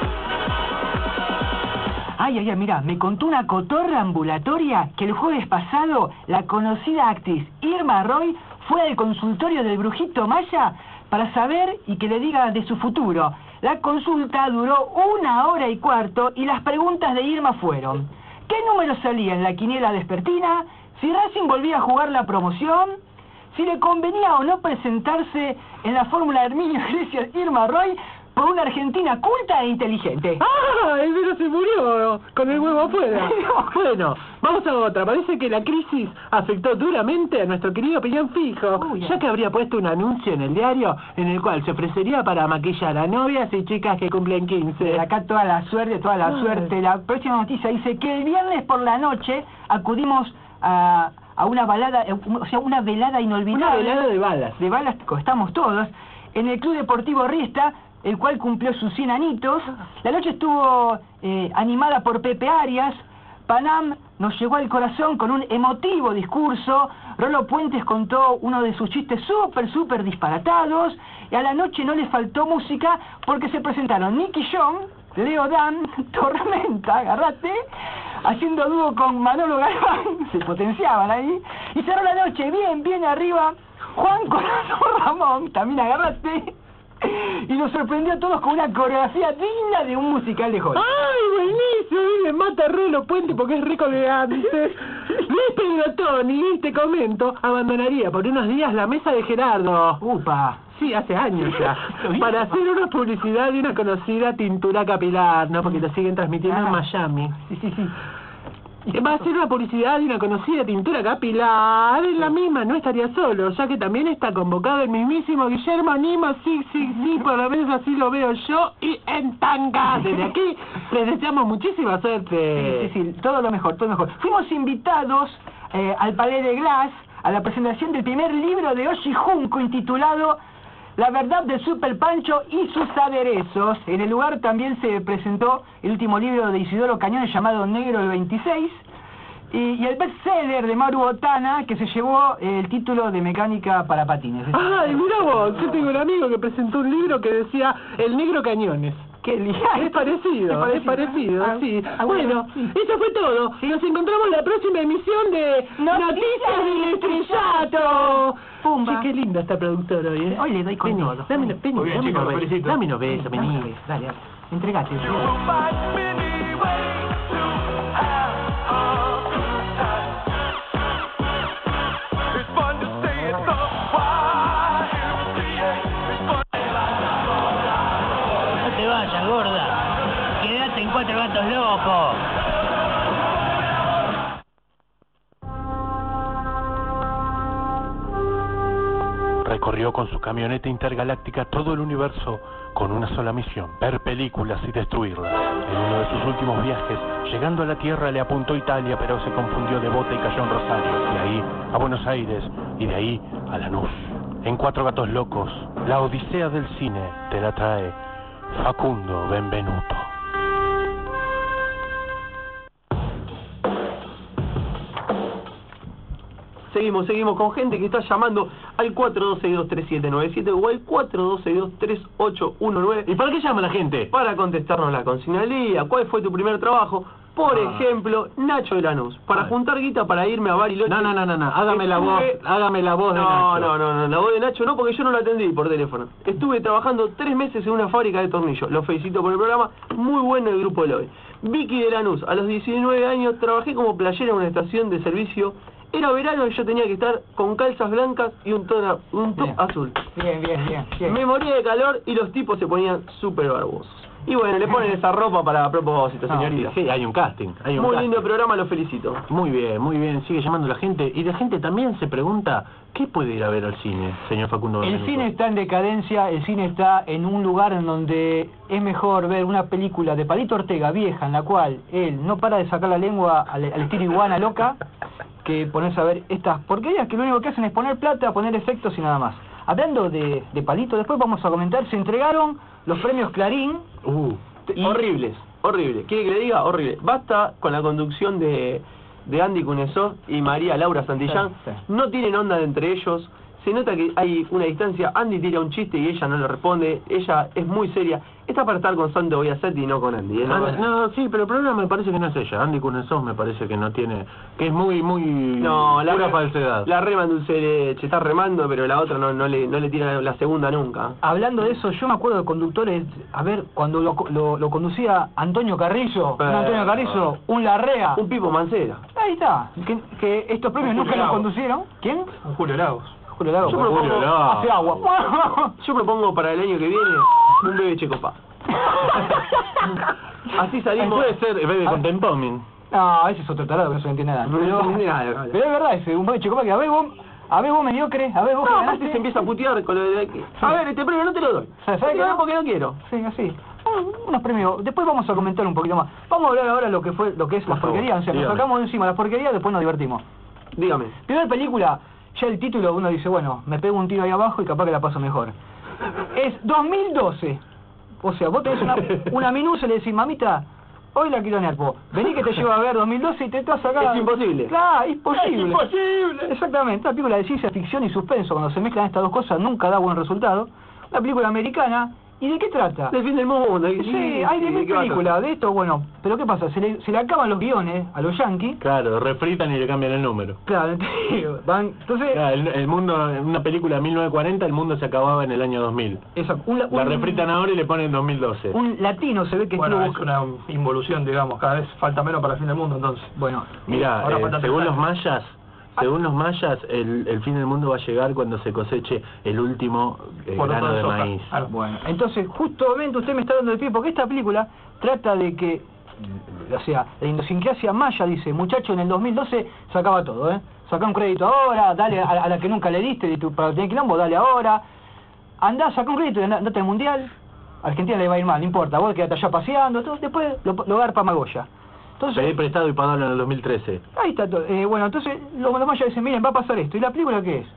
Ay, mira, me contó una cotorra ambulatoria que el jueves pasado la conocida actriz Irma Roy fue al consultorio del Brujito Maya para saber y que le diga de su futuro. La consulta duró 1 hora y cuarto y las preguntas de Irma fueron: ¿qué número salía en la quiniela vespertina? Si Racing volvía a jugar la promoción, si le convenía o no presentarse en la Fórmula Herminio Iglesias Irma Roy por una Argentina culta e inteligente. El virus se murió con el huevo afuera. Bueno, vamos a otra. Parece que la crisis afectó duramente a nuestro querido Piñón Fijo, ya que habría puesto un anuncio en el diario en el cual se ofrecería para maquillar a novias y chicas que cumplen 15. Acá toda la suerte. La próxima noticia dice que el viernes por la noche acudimos a una balada, una velada inolvidable. Una velada de balas. De balas, estamos todos, en el Club Deportivo Riesta, el cual cumplió sus 100 añitos. La noche estuvo animada por Pepe Arias. Panam nos llegó al corazón con un emotivo discurso. Rolo Puentes contó uno de sus chistes súper disparatados. Y a la noche no le faltó música porque se presentaron Nicky John, Leo Dan, Tormenta, agarrate, haciendo dúo con Manolo Galván, se potenciaban ahí. Y cerró la noche bien arriba Juan Corazón Ramón, también agarrate. Y nos sorprendió a todos con una coreografía digna de un musical de Hollywood. ¡Ay, buenísimo! Me mata Rolo Puente porque es rico elegante. Luis Pedro Toni, te comento, abandonaría por unos días la mesa de Gerardo. ¡Upa! Sí, hace años ya. Para hacer una publicidad de una conocida tintura capilar, ¿no? Porque lo siguen transmitiendo en Miami. Sí. Va a ser una publicidad de una conocida tintura capilar. En la misma no estaría solo, ya que también está convocado el mismísimo Guillermo Nimo. Sí, por lo menos así lo veo yo. Y en tanga. Desde aquí les deseamos muchísima suerte. Sí, todo lo mejor. Fuimos invitados al Palais de Glass a la presentación del primer libro de Oshi Junko intitulado La verdad del Super Pancho y sus aderezos. En el lugar también se presentó el último libro de Isidoro Cañones llamado Negro del 26 y el bestseller de Maru Botana que se llevó el título de Mecánica para Patines. ¡Ay, mirá vos! Yo tengo un amigo que presentó un libro que decía El Negro Cañones. ¡Qué lindo! Es parecido, sí. Bueno, sí. eso fue todo. Nos encontramos en la próxima emisión de Noticias del Estrellato. Pumba. Che, qué linda esta productora hoy, ¿eh? Hoy le doy con todo. Dame Muy bien, dame chicos, unos besos, felicito. dame unos besos, vení. Dale, entregate. You will find many ways to have a good time. It's fun to stay at the YMCA. It's fun. No te vayas, gorda. Quédate en Cuatro Gatos Locos. Recorrió con su camioneta intergaláctica todo el universo con una sola misión: ver películas y destruirlas. En uno de sus últimos viajes, llegando a la Tierra, le apuntó Italia, pero se confundió de bota y cayó en Rosario. De ahí a Buenos Aires y de ahí a Lanús. En Cuatro Gatos Locos, la odisea del cine te la trae Facundo Benvenuto. Seguimos con gente que está llamando al 42623797 o al 42623819. ¿Y para qué llama la gente? Para contestarnos la consigna del día. ¿Cuál fue tu primer trabajo? Por ejemplo, Nacho de Lanús. Para juntar guita para irme a Bariloche. No. Hágame la voz de Nacho. No, la voz de Nacho no, porque yo no la atendí por teléfono. Estuve trabajando 3 meses en una fábrica de tornillos. Los felicito por el programa. Muy bueno el grupo de hoy. Vicky de Lanús. A los 19 años trabajé como playera en una estación de servicio. Era verano y yo tenía que estar con calzas blancas y un top azul. Bien. Me moría de calor y los tipos se ponían súper barbosos. Y bueno, le ponen esa ropa para propósito, señorita. Sí, hay un casting. Muy lindo programa, lo felicito. Muy bien. Sigue llamando la gente. Y la gente también se pregunta, ¿qué puede ir a ver al cine, señor Facundo El Benvenuto? cine está en decadencia, el cine está en un lugar en donde es mejor ver una película de Palito Ortega vieja, en la cual él no para de sacar la lengua al estilo iguana loca, que ponerse a ver estas porquerías que lo único que hacen es poner plata, poner efectos y nada más. Hablando de Palito, después vamos a comentar, se entregaron los premios Clarín. Horribles. ¿Quiere que le diga? Horrible. Basta con la conducción de Andy Cunesó y María Laura Santillán. Sí. No tienen onda entre ellos. Se nota que hay una distancia. Andy tira un chiste y ella no le responde. Ella es muy seria. Está para estar con Santo Boyacetti y no con Andy. Sí, pero el problema me parece que no es ella. Andy Cunesós me parece que no tiene... que es muy pura falsedad. La rema en dulce de leche. Está remando, pero la otra no le tira la segunda nunca. Hablando de eso, yo me acuerdo de conductores, a ver, cuando lo conducía Antonio Carrillo, un Larrea. Un Pipo Mancera. Ahí está, que estos premios nunca los conducieron. ¿Quién? Julio Lagos. Julio Lagos. Yo propongo, hace agua. Yo propongo para el año que viene un bebé Checopá. Así salimos. Puede ser bebé con Tempomin. No, ese es otro tarado que no se entiende nada. Pero es verdad, ese un bebé Checopá que a ver vos mediocre, a ver vos. No, aparte se empieza a putear con lo de aquí. A ver, este premio no te lo doy. ¿Sabes qué? Porque no quiero. Sí, así. Unos premios, después vamos a comentar un poquito más. Vamos a hablar ahora de lo que es las porquerías, o sea, nos sacamos de encima las porquerías, después nos divertimos. Dígame. Primera película, ya el título uno dice, bueno, me pego un tiro ahí abajo y capaz que la paso mejor. Es 2012. O sea, vos tenés una minucia y le decís, mamita, hoy la quiero en Nerpo. Vení que te llevo a ver 2012 y te estás acá. Es imposible. Claro, imposible. ¡Es imposible! Exactamente, una película de ciencia ficción y suspenso, cuando se mezclan estas dos cosas nunca da buen resultado. Una película americana. ¿Y de qué trata? Del fin del mundo. Sí, hay 10.000 películas de esto, bueno, pero ¿qué pasa? Se le acaban los guiones a los yankees. Claro, refritan y le cambian el número. Claro, entonces... Claro, el mundo, en una película de 1940, el mundo se acababa en el año 2000. Exacto. La refritan ahora y le ponen 2012. Un latino se ve que Bueno, estuvo... es una involución, digamos, cada vez falta menos para el fin del mundo, entonces. Bueno, Mirá, ahora falta según pensar. los mayas, el fin del mundo va a llegar cuando se coseche el último grano de soja. maíz. Claro. bueno, entonces justamente usted me está dando el pie porque esta película trata de que, o sea, la idiosincrasia maya dice, muchacho, en el 2012 sacaba todo, saca un crédito ahora, dale a la que nunca le diste para tener quilombo, dale ahora, andá, saca un crédito y andate al mundial, Argentina le va a ir mal, no importa, vos quedate allá paseando, todo, después lo garpa Magoya. Entonces, Pedí prestado y pagalo en el 2013. ahí está todo. Bueno, entonces los mayas dicen, miren, va a pasar esto. ¿Y la película qué es?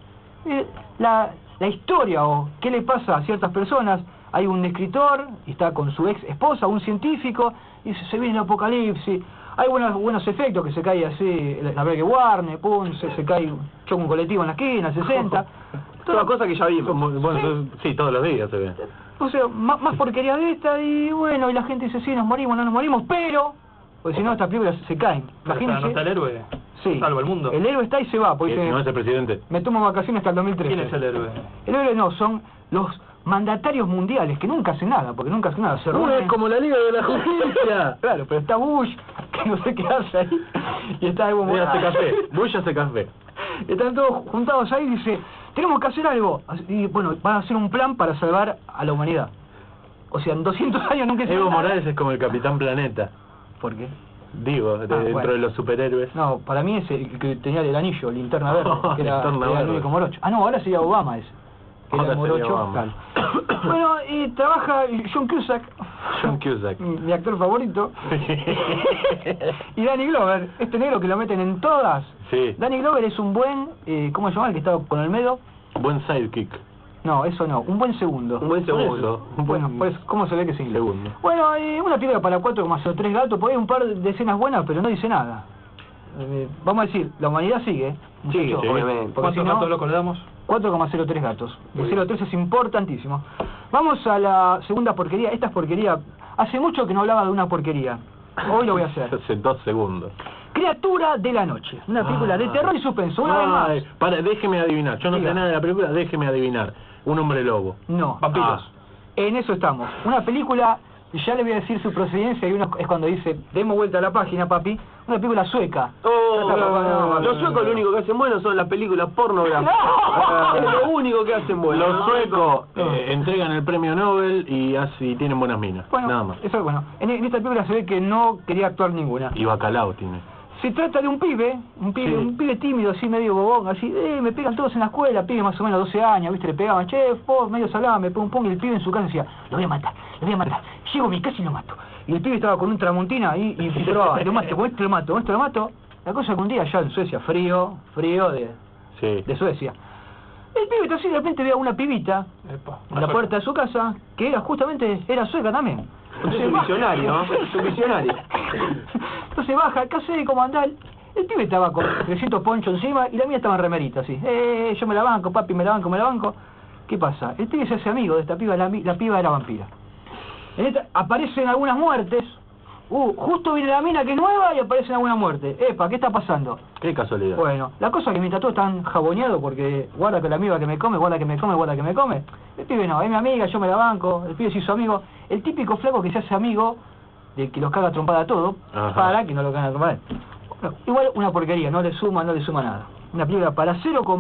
la historia o qué le pasa a ciertas personas. Hay un escritor y está con su ex esposa, un científico, y se viene el apocalipsis. Hay buenos efectos, que se cae así la Bregue Warner, pum, se cae, choca un colectivo en la esquina, 60. Toda cosa que ya vimos. Bueno, sí, todos los días se ve. O sea, más porquería de esta, y bueno, y la gente dice, sí, nos morimos, no nos morimos, pero... Porque si no, estas películas se caen. Imagínense. ¿No está el héroe? Sí. Salva el mundo. El héroe está y se va, porque No es el presidente. me tomo vacaciones hasta el 2013. ¿Quién es el héroe? El héroe no, son los mandatarios mundiales, que nunca hacen nada, porque nunca hacen nada. Se Uno reúnen. es como la Liga de la Justicia. Claro, pero está Bush, que no sé qué hace ahí, y está Evo Bush hace Morales. café. Bush hace café. Están todos juntados ahí y dice, tenemos que hacer algo. Y bueno, van a hacer un plan para salvar a la humanidad. O sea, en 200 años nunca se Evo Morales es como el Capitán Planeta. ¿Por qué? Digo, dentro bueno. de los superhéroes. No, para mí es el que tenía el anillo, linterna verde, que era Linterna el verde. único morocho. Ah, no, ahora sería Obama ese. Que era el Ahora sería morocho. Obama. Claro. Bueno, y trabaja John Cusack. John Cusack. Mi actor favorito. Y Danny Glover, este negro que lo meten en todas. Sí. Danny Glover es un buen, ¿cómo se llama? El que estaba con Olmedo. Buen sidekick. No, eso no, un buen segundo. Un buen segundo. Eso, un Bueno, buen pues, ¿cómo se ve que es inglés? segundo. Bueno, una película para 4,03 gatos, por ahí un par de escenas buenas, pero no dice nada. Vamos a decir, la humanidad sigue. Sigue, muchachos, obviamente. porque ¿Cuántos si no, gatos locos le damos? 4,03 gatos. El 0,3 es importantísimo. Vamos a la segunda porquería. Esta es porquería. Hace mucho que no hablaba de una porquería. Hoy lo voy a hacer. Hace 2 segundos. Criatura de la noche. Una película de terror y suspenso. Una vez más. Para, déjeme adivinar. Yo no Diga. sé nada de la película, déjeme adivinar. Un hombre lobo. No. Vampiros. En eso estamos. Una película, ya le voy a decir su procedencia, y uno es cuando dice, demos vuelta a la página, papi. Una película sueca. Los suecos lo único que hacen bueno son las películas pornográficas. ¡No! Es lo único que hacen bueno. Los suecos entregan el premio Nobel y así tienen buenas minas. Bueno, nada más. eso es bueno. En esta película se ve que no quería actuar ninguna. Y bacalao tiene. Se trata de un pibe tímido, así medio bobón, así, me pegan todos en la escuela, pibe más o menos 12 años, viste, le pegaban, che, vos medio salame, pum, y el pibe en su casa decía, lo voy a matar, llego a mi casa y lo mato. Y el pibe estaba con un tramontina ahí y probaba, lo mato, con esto lo mato. La cosa es que un día ya en Suecia, frío de Suecia, el pibe está así, de repente ve a una pibita en la puerta de su casa, que era sueca también. Es un visionario, ¿no? Es un visionario. Entonces baja, ¿qué hace? ¿Cómo andás? El pibe estaba con 300 ponchos encima y la mía estaba en remerita, así. Yo me la banco, papi, me la banco. ¿Qué pasa? El pibe se hace amigo de esta piba, la piba era vampira. En esta aparecen algunas muertes. Justo viene la mina que es nueva y aparecen algunas muertes. Epa, ¿qué está pasando? Qué casualidad. Bueno, la cosa es que mientras todo tan jaboneado, porque guarda que la amiga que me come, el pibe no, es mi amiga, yo me la banco, el pibe se hizo amigo, el típico flaco que se hace amigo de que los caga trompada a todo, Ajá. para que no lo caguen a trompada. Bueno, igual una porquería, no le suma nada. Una película para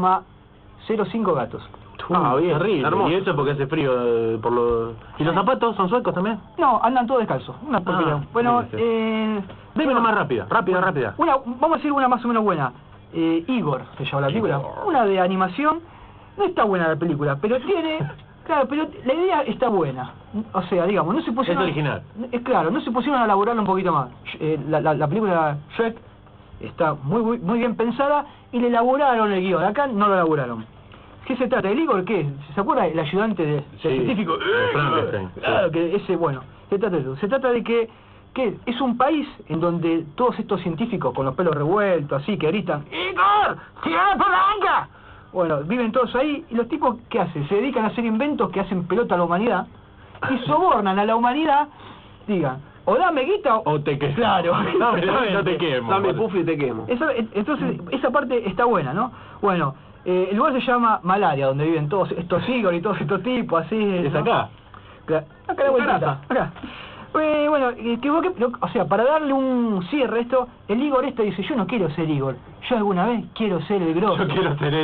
0,05 gatos. Bien, terrible. hermoso. Y eso porque hace frío por los... ¿Y los zapatos son suecos también? No, andan todos descalzos, una porquería. Bueno, Deme una más rápida. vamos a decir una más o menos buena. Igor se llama la película. Una de animación. No está buena la película, pero tiene... Claro, pero la idea está buena. O sea, digamos, no se pusieron... Es original. Claro, no se pusieron a elaborarla un poquito más. La película Shrek está muy bien pensada y le elaboraron el guión. Acá no lo elaboraron. ¿Qué se trata? ¿El Igor qué? ¿Se acuerda? El ayudante del científico. de Frankenstein. Claro, que ese, bueno, se trata de eso. Se trata de que es un país en donde todos estos científicos con los pelos revueltos, así, que gritan, ¡Igor! ¡Tira la palanca! Bueno, viven todos ahí, y los tipos, ¿qué hacen? Se dedican a hacer inventos que hacen pelota a la humanidad, y sobornan a la humanidad, digan, o dame guita O te quemo. Claro. No te quemo. Dame puff y te quemo. Entonces, esa parte está buena, ¿no? Bueno, el lugar se llama Malaria, donde viven todos estos Igor y todos estos tipos, así. ¿Es ¿no? acá? Acá la vueltita, acá. Bueno, o sea, para darle un cierre a esto, el Igor dice, yo no quiero ser Igor, yo alguna vez quiero ser el grosso. Yo quiero ser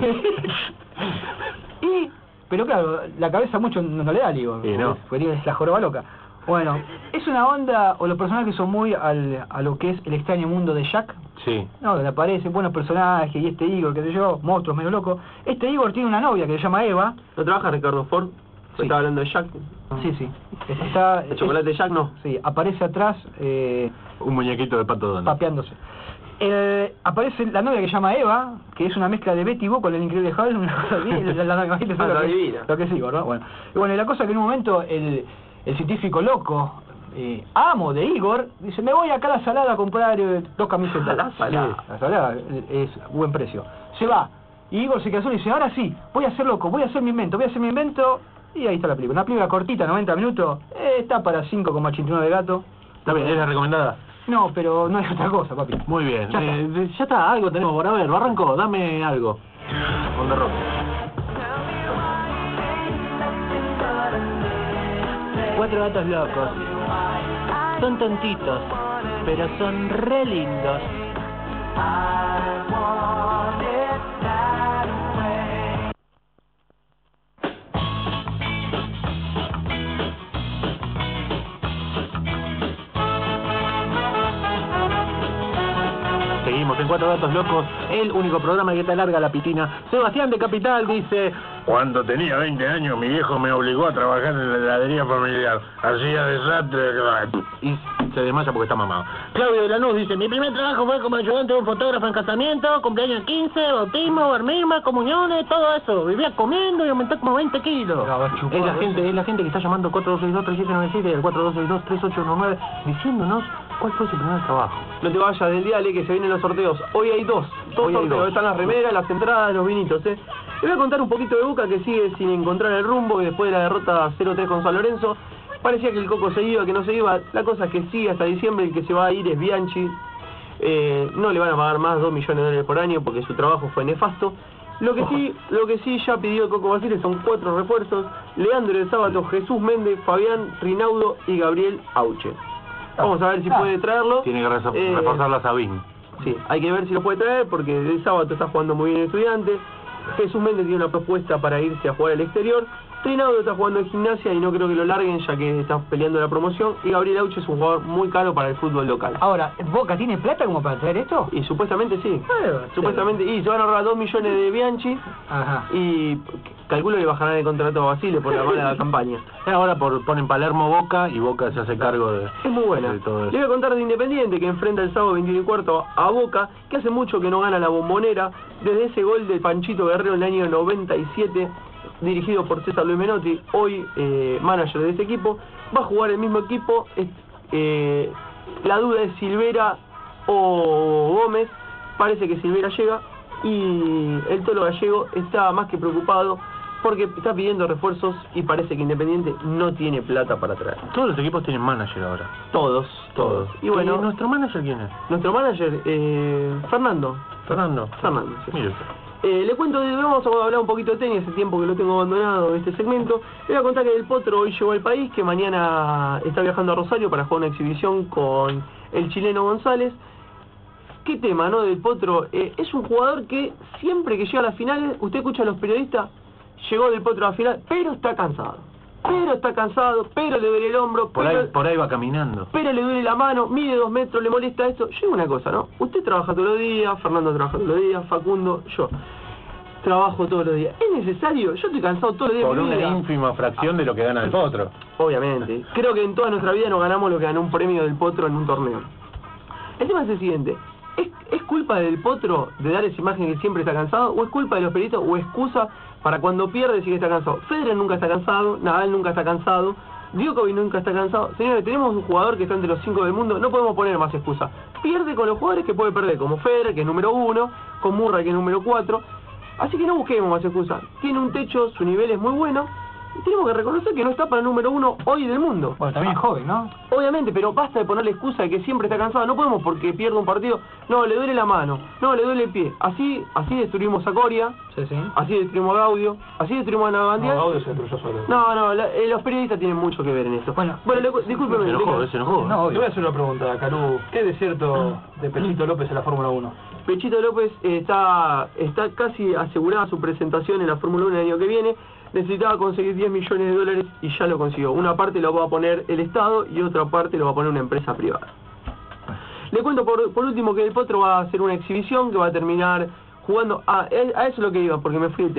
Pero claro, la cabeza mucho no le da al Igor, no. porque es la joroba loca. Bueno, es una onda, o los personajes son muy a lo que es el extraño mundo de Jack. Sí. No, donde aparecen buenos personajes, y este Igor, qué sé yo, monstruos medio locos. Este Igor tiene una novia que se llama Eva. ¿No trabaja Ricardo Ford? Sí. Estaba hablando de Jack. Sí. Está, ¿El chocolate de Jack no? Sí, aparece atrás, Un muñequito de Pato Donald. papeándose. Aparece la novia que se llama Eva, que es una mezcla de Betty Boop con el increíble Hulk, una cosa así, lo que sigo, ¿no? Bueno, y bueno, y la cosa que en un momento el científico loco, amo de Igor, dice, me voy acá a la Salada a comprar 2 camisetas. La Salada. Sí, la Salada es buen precio. Se va, y Igor se queda solo y dice, ahora sí, voy a ser loco, voy a hacer mi invento, y ahí está la película. Una película cortita, 90 minutos, está para 5,89 de gato. Está bien, ¿es la recomendada? No, pero no es otra cosa, papi. Muy bien. Ya está, algo tenemos por ver. Barranco, dame algo. On the rock. Cuatro gatos locos. Son tontitos, pero son re lindos. Seguimos en Cuatro Gatos Locos, el único programa que te alarga la pitina. Sebastián de Capital dice: cuando tenía 20 años mi viejo me obligó a trabajar en la heladería familiar. Hacía desastre. Y se desmaya porque está mamado. Claudio de Lanús dice: mi primer trabajo fue como ayudante de un fotógrafo en casamiento, cumpleaños 15, bautismo, bar mitzvah, comuniones, todo eso. Vivía comiendo y aumenté como 20 kilos. Es la gente que está llamando 4262-3797 y el 4262-3819 diciéndonos cuál fue su primer trabajo. No te vayas del diale que se vienen los sorteos. Hoy hay dos sorteos. Están las remeras, las entradas, los vinitos, Le voy a contar un poquito de Boca, que sigue sin encontrar el rumbo, y después de la derrota 0-3 con San Lorenzo, parecía que el Coco se iba, que no se iba. La cosa es que sigue hasta diciembre, el que se va a ir es Bianchi. No le van a pagar más $2 millones por año porque su trabajo fue nefasto. Lo que sí ya pidió el Coco Basile son 4 refuerzos: Leandro El Sábato, Jesús Méndez, Fabián Rinaudo y Gabriel Auche. Vamos a ver si puede traerlo. Tiene que reforzar la Sabín. Sí, hay que ver si lo puede traer porque El Sábato está jugando muy bien en Estudiantes. Jesús Méndez tiene una propuesta para irse a jugar al exterior. Rinaudo está jugando en Gimnasia y no creo que lo larguen ya que está peleando la promoción. Y Gabriel Auche es un jugador muy caro para el fútbol local. Ahora, ¿Boca tiene plata como para traer esto? Y supuestamente sí. Supuestamente. Y se van a ahorrar 2 millones de Bianchi. Ajá. Y calculo que bajarán el contrato a Basile por la mala campaña. Ahora ponen Palermo Boca y Boca se hace cargo de... Es muy buena. de todo eso. Le voy a contar de Independiente, que enfrenta el sábado 21:15 a Boca, que hace mucho que no gana la Bombonera, desde ese gol de Panchito Guerrero en el año 97, dirigido por César Luis Menotti, hoy manager de ese equipo. Va a jugar el mismo equipo. La duda es Silvera o Gómez. Parece que Silvera llega, y el Tolo Gallego está más que preocupado porque está pidiendo refuerzos y parece que Independiente no tiene plata para traer. Todos los equipos tienen manager ahora. Todos. Y bueno, ¿nuestro manager quién es? Nuestro manager, Fernando. Sí. Mire usted. Le cuento, vamos a hablar un poquito de tenis, hace tiempo que lo tengo abandonado este segmento. Le voy a contar que Del Potro hoy llegó al país, que mañana está viajando a Rosario para jugar una exhibición con el chileno González. ¿Qué tema, no? Del Potro es un jugador que siempre que llega a las finales, usted escucha a los periodistas, llegó Del Potro a la final, pero está cansado, pero le duele el hombro, por ahí va caminando, pero le duele la mano, mide 2 metros, le molesta esto. Yo digo una cosa, ¿no? Usted trabaja todos los días, Fernando trabaja todos los días, Facundo, yo trabajo todos los días. ¿Es necesario? Yo estoy cansado todos los días. Por una ínfima fracción de lo que gana el Potro. Obviamente. Creo que en toda nuestra vida no ganamos lo que ganó un premio del Potro en un torneo. El tema es el siguiente: ¿es culpa del Potro de dar esa imagen que siempre está cansado? ¿O es culpa de los periodistas o excusa para cuando pierde decir que está cansado? Federer nunca está cansado, Nadal nunca está cansado, Djokovic nunca está cansado. Señores, tenemos un jugador que está entre los 5 del mundo, no podemos poner más excusa. Pierde con los jugadores que puede perder, como Federer, que es número 1, con Murray, que es número 4. Así que no busquemos más excusa. Tiene un techo, su nivel es muy bueno, y tenemos que reconocer que no está para el número 1 hoy del mundo. Bueno, también es joven, ¿no? Obviamente, pero basta de ponerle excusa de que siempre está cansado. No podemos porque pierde un partido. No, le duele la mano. No, le duele el pie. Así destruimos a Coria. Sí. Así destruimos a Gaudio. Así destruimos a Navandial. No, Gaudio se destruyó solo. No, los periodistas tienen mucho que ver en esto. Bueno, discúlpeme. Se enojó. No, te voy a hacer una pregunta, Calú. ¿Qué es cierto de Pechito López en la Fórmula 1? Pechito López está casi asegurada su presentación en la Fórmula 1 el año que viene. Necesitaba conseguir $10 millones y ya lo consiguió. Una parte lo va a poner el Estado y otra parte lo va a poner una empresa privada. Le cuento por último que el Potro va a hacer una exhibición que va a terminar jugando... eso es lo que iba, porque me fui del tema.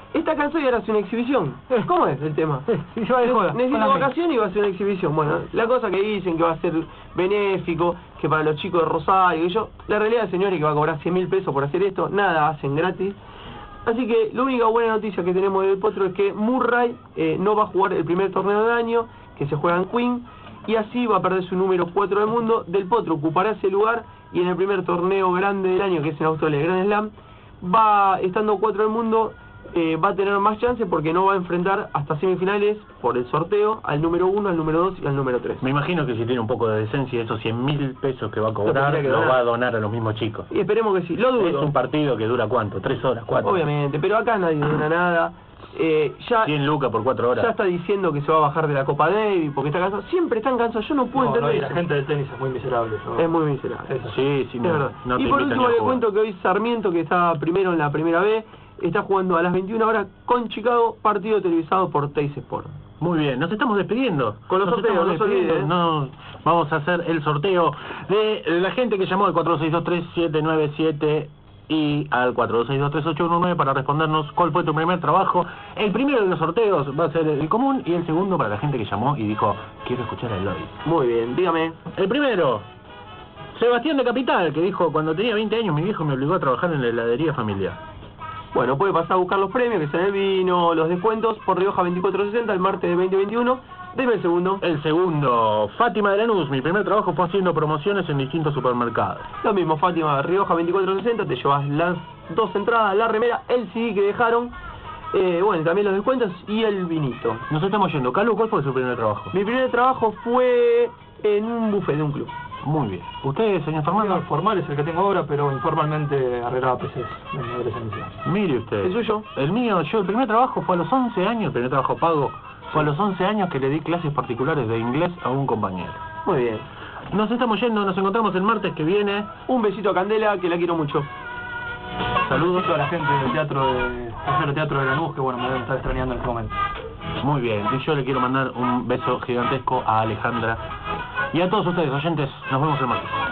Está cansado y ahora hace una exhibición. ¿Cómo es el tema? Sí, se va de joda. Necesito Con la vacaciones y va a hacer una exhibición. Bueno, la cosa que dicen que va a ser benéfico, que para los chicos de Rosario, y yo, la realidad, señores, es que va a cobrar 100.000 pesos por hacer esto, nada hacen gratis. Así que la única buena noticia que tenemos del Potro es que Murray no va a jugar el primer torneo del año, que se juega en Queen, y así va a perder su número 4 del mundo. Del Potro ocupará ese lugar y en el primer torneo grande del año, que es en Australia, el Grand Slam, va, estando 4 del mundo, va a tener más chance porque no va a enfrentar hasta semifinales por el sorteo al número 1, al número 2 y al número 3. Me imagino que si tiene un poco de decencia, esos 100.000 pesos que va a cobrar, tendría que lo donar. va a donar a los mismos chicos. Y esperemos que sí, lo dudo. Es un partido que dura ¿cuánto? 3 horas, 4. Obviamente, pero acá nadie dona nada. Ya 100 lucas por 4 horas. ya está diciendo que se va a bajar de la Copa Davis porque está cansado. Siempre están cansados, yo no puedo entender y la eso. gente del tenis es muy miserable. ¿no? Es muy miserable. Eso. Sí, sí, Es no, verdad. no te Y por invitan último ni a le jugar. cuento que hoy Sarmiento, que está primero en la primera B, está jugando a las 21 horas con Chicago, partido televisado por Teis Sport. Muy bien, nos estamos despidiendo. Con los Nos sorteos, estamos no se olvide, despidiendo. No, vamos a hacer el sorteo de la gente que llamó al 4623-797 y al 4623-819 para respondernos cuál fue tu primer trabajo. El primero de los sorteos va a ser el común y el segundo para la gente que llamó y dijo, quiero escuchar a Eloy. Muy bien, dígame. El primero, Sebastián de Capital, que dijo, cuando tenía 20 años mi viejo me obligó a trabajar en la heladería familiar. Bueno, puede pasar a buscar los premios, que sean el vino, los descuentos, por Rioja 2460, el martes de 2021. Dime el segundo. El segundo, Fátima de Lanús, mi primer trabajo fue haciendo promociones en distintos supermercados. Lo mismo, Fátima, Rioja 2460, te llevas las 2 entradas, la remera, el CD que dejaron, bueno, también los descuentos y el vinito. Nos estamos yendo. Calu, ¿cuál fue su primer trabajo? Mi primer trabajo fue en un buffet de un club. Muy bien. ¿Usted, señor Formal, Fernando? formal es el que tengo ahora, pero informalmente arreglaba PCs en mi adolescencia. Mire usted. ¿El suyo? El mío, el primer trabajo fue a los 11 años, el primer trabajo pago, fue a los 11 años que le di clases particulares de inglés a un compañero. Muy bien. Nos estamos yendo, nos encontramos el martes que viene. Un besito a Candela, que la quiero mucho. Saludos. A la gente del teatro de Lanús, que bueno, me deben estar extrañando en este momento. Muy bien. Y yo le quiero mandar un beso gigantesco a Alejandra. Y a todos ustedes, oyentes, nos vemos el martes.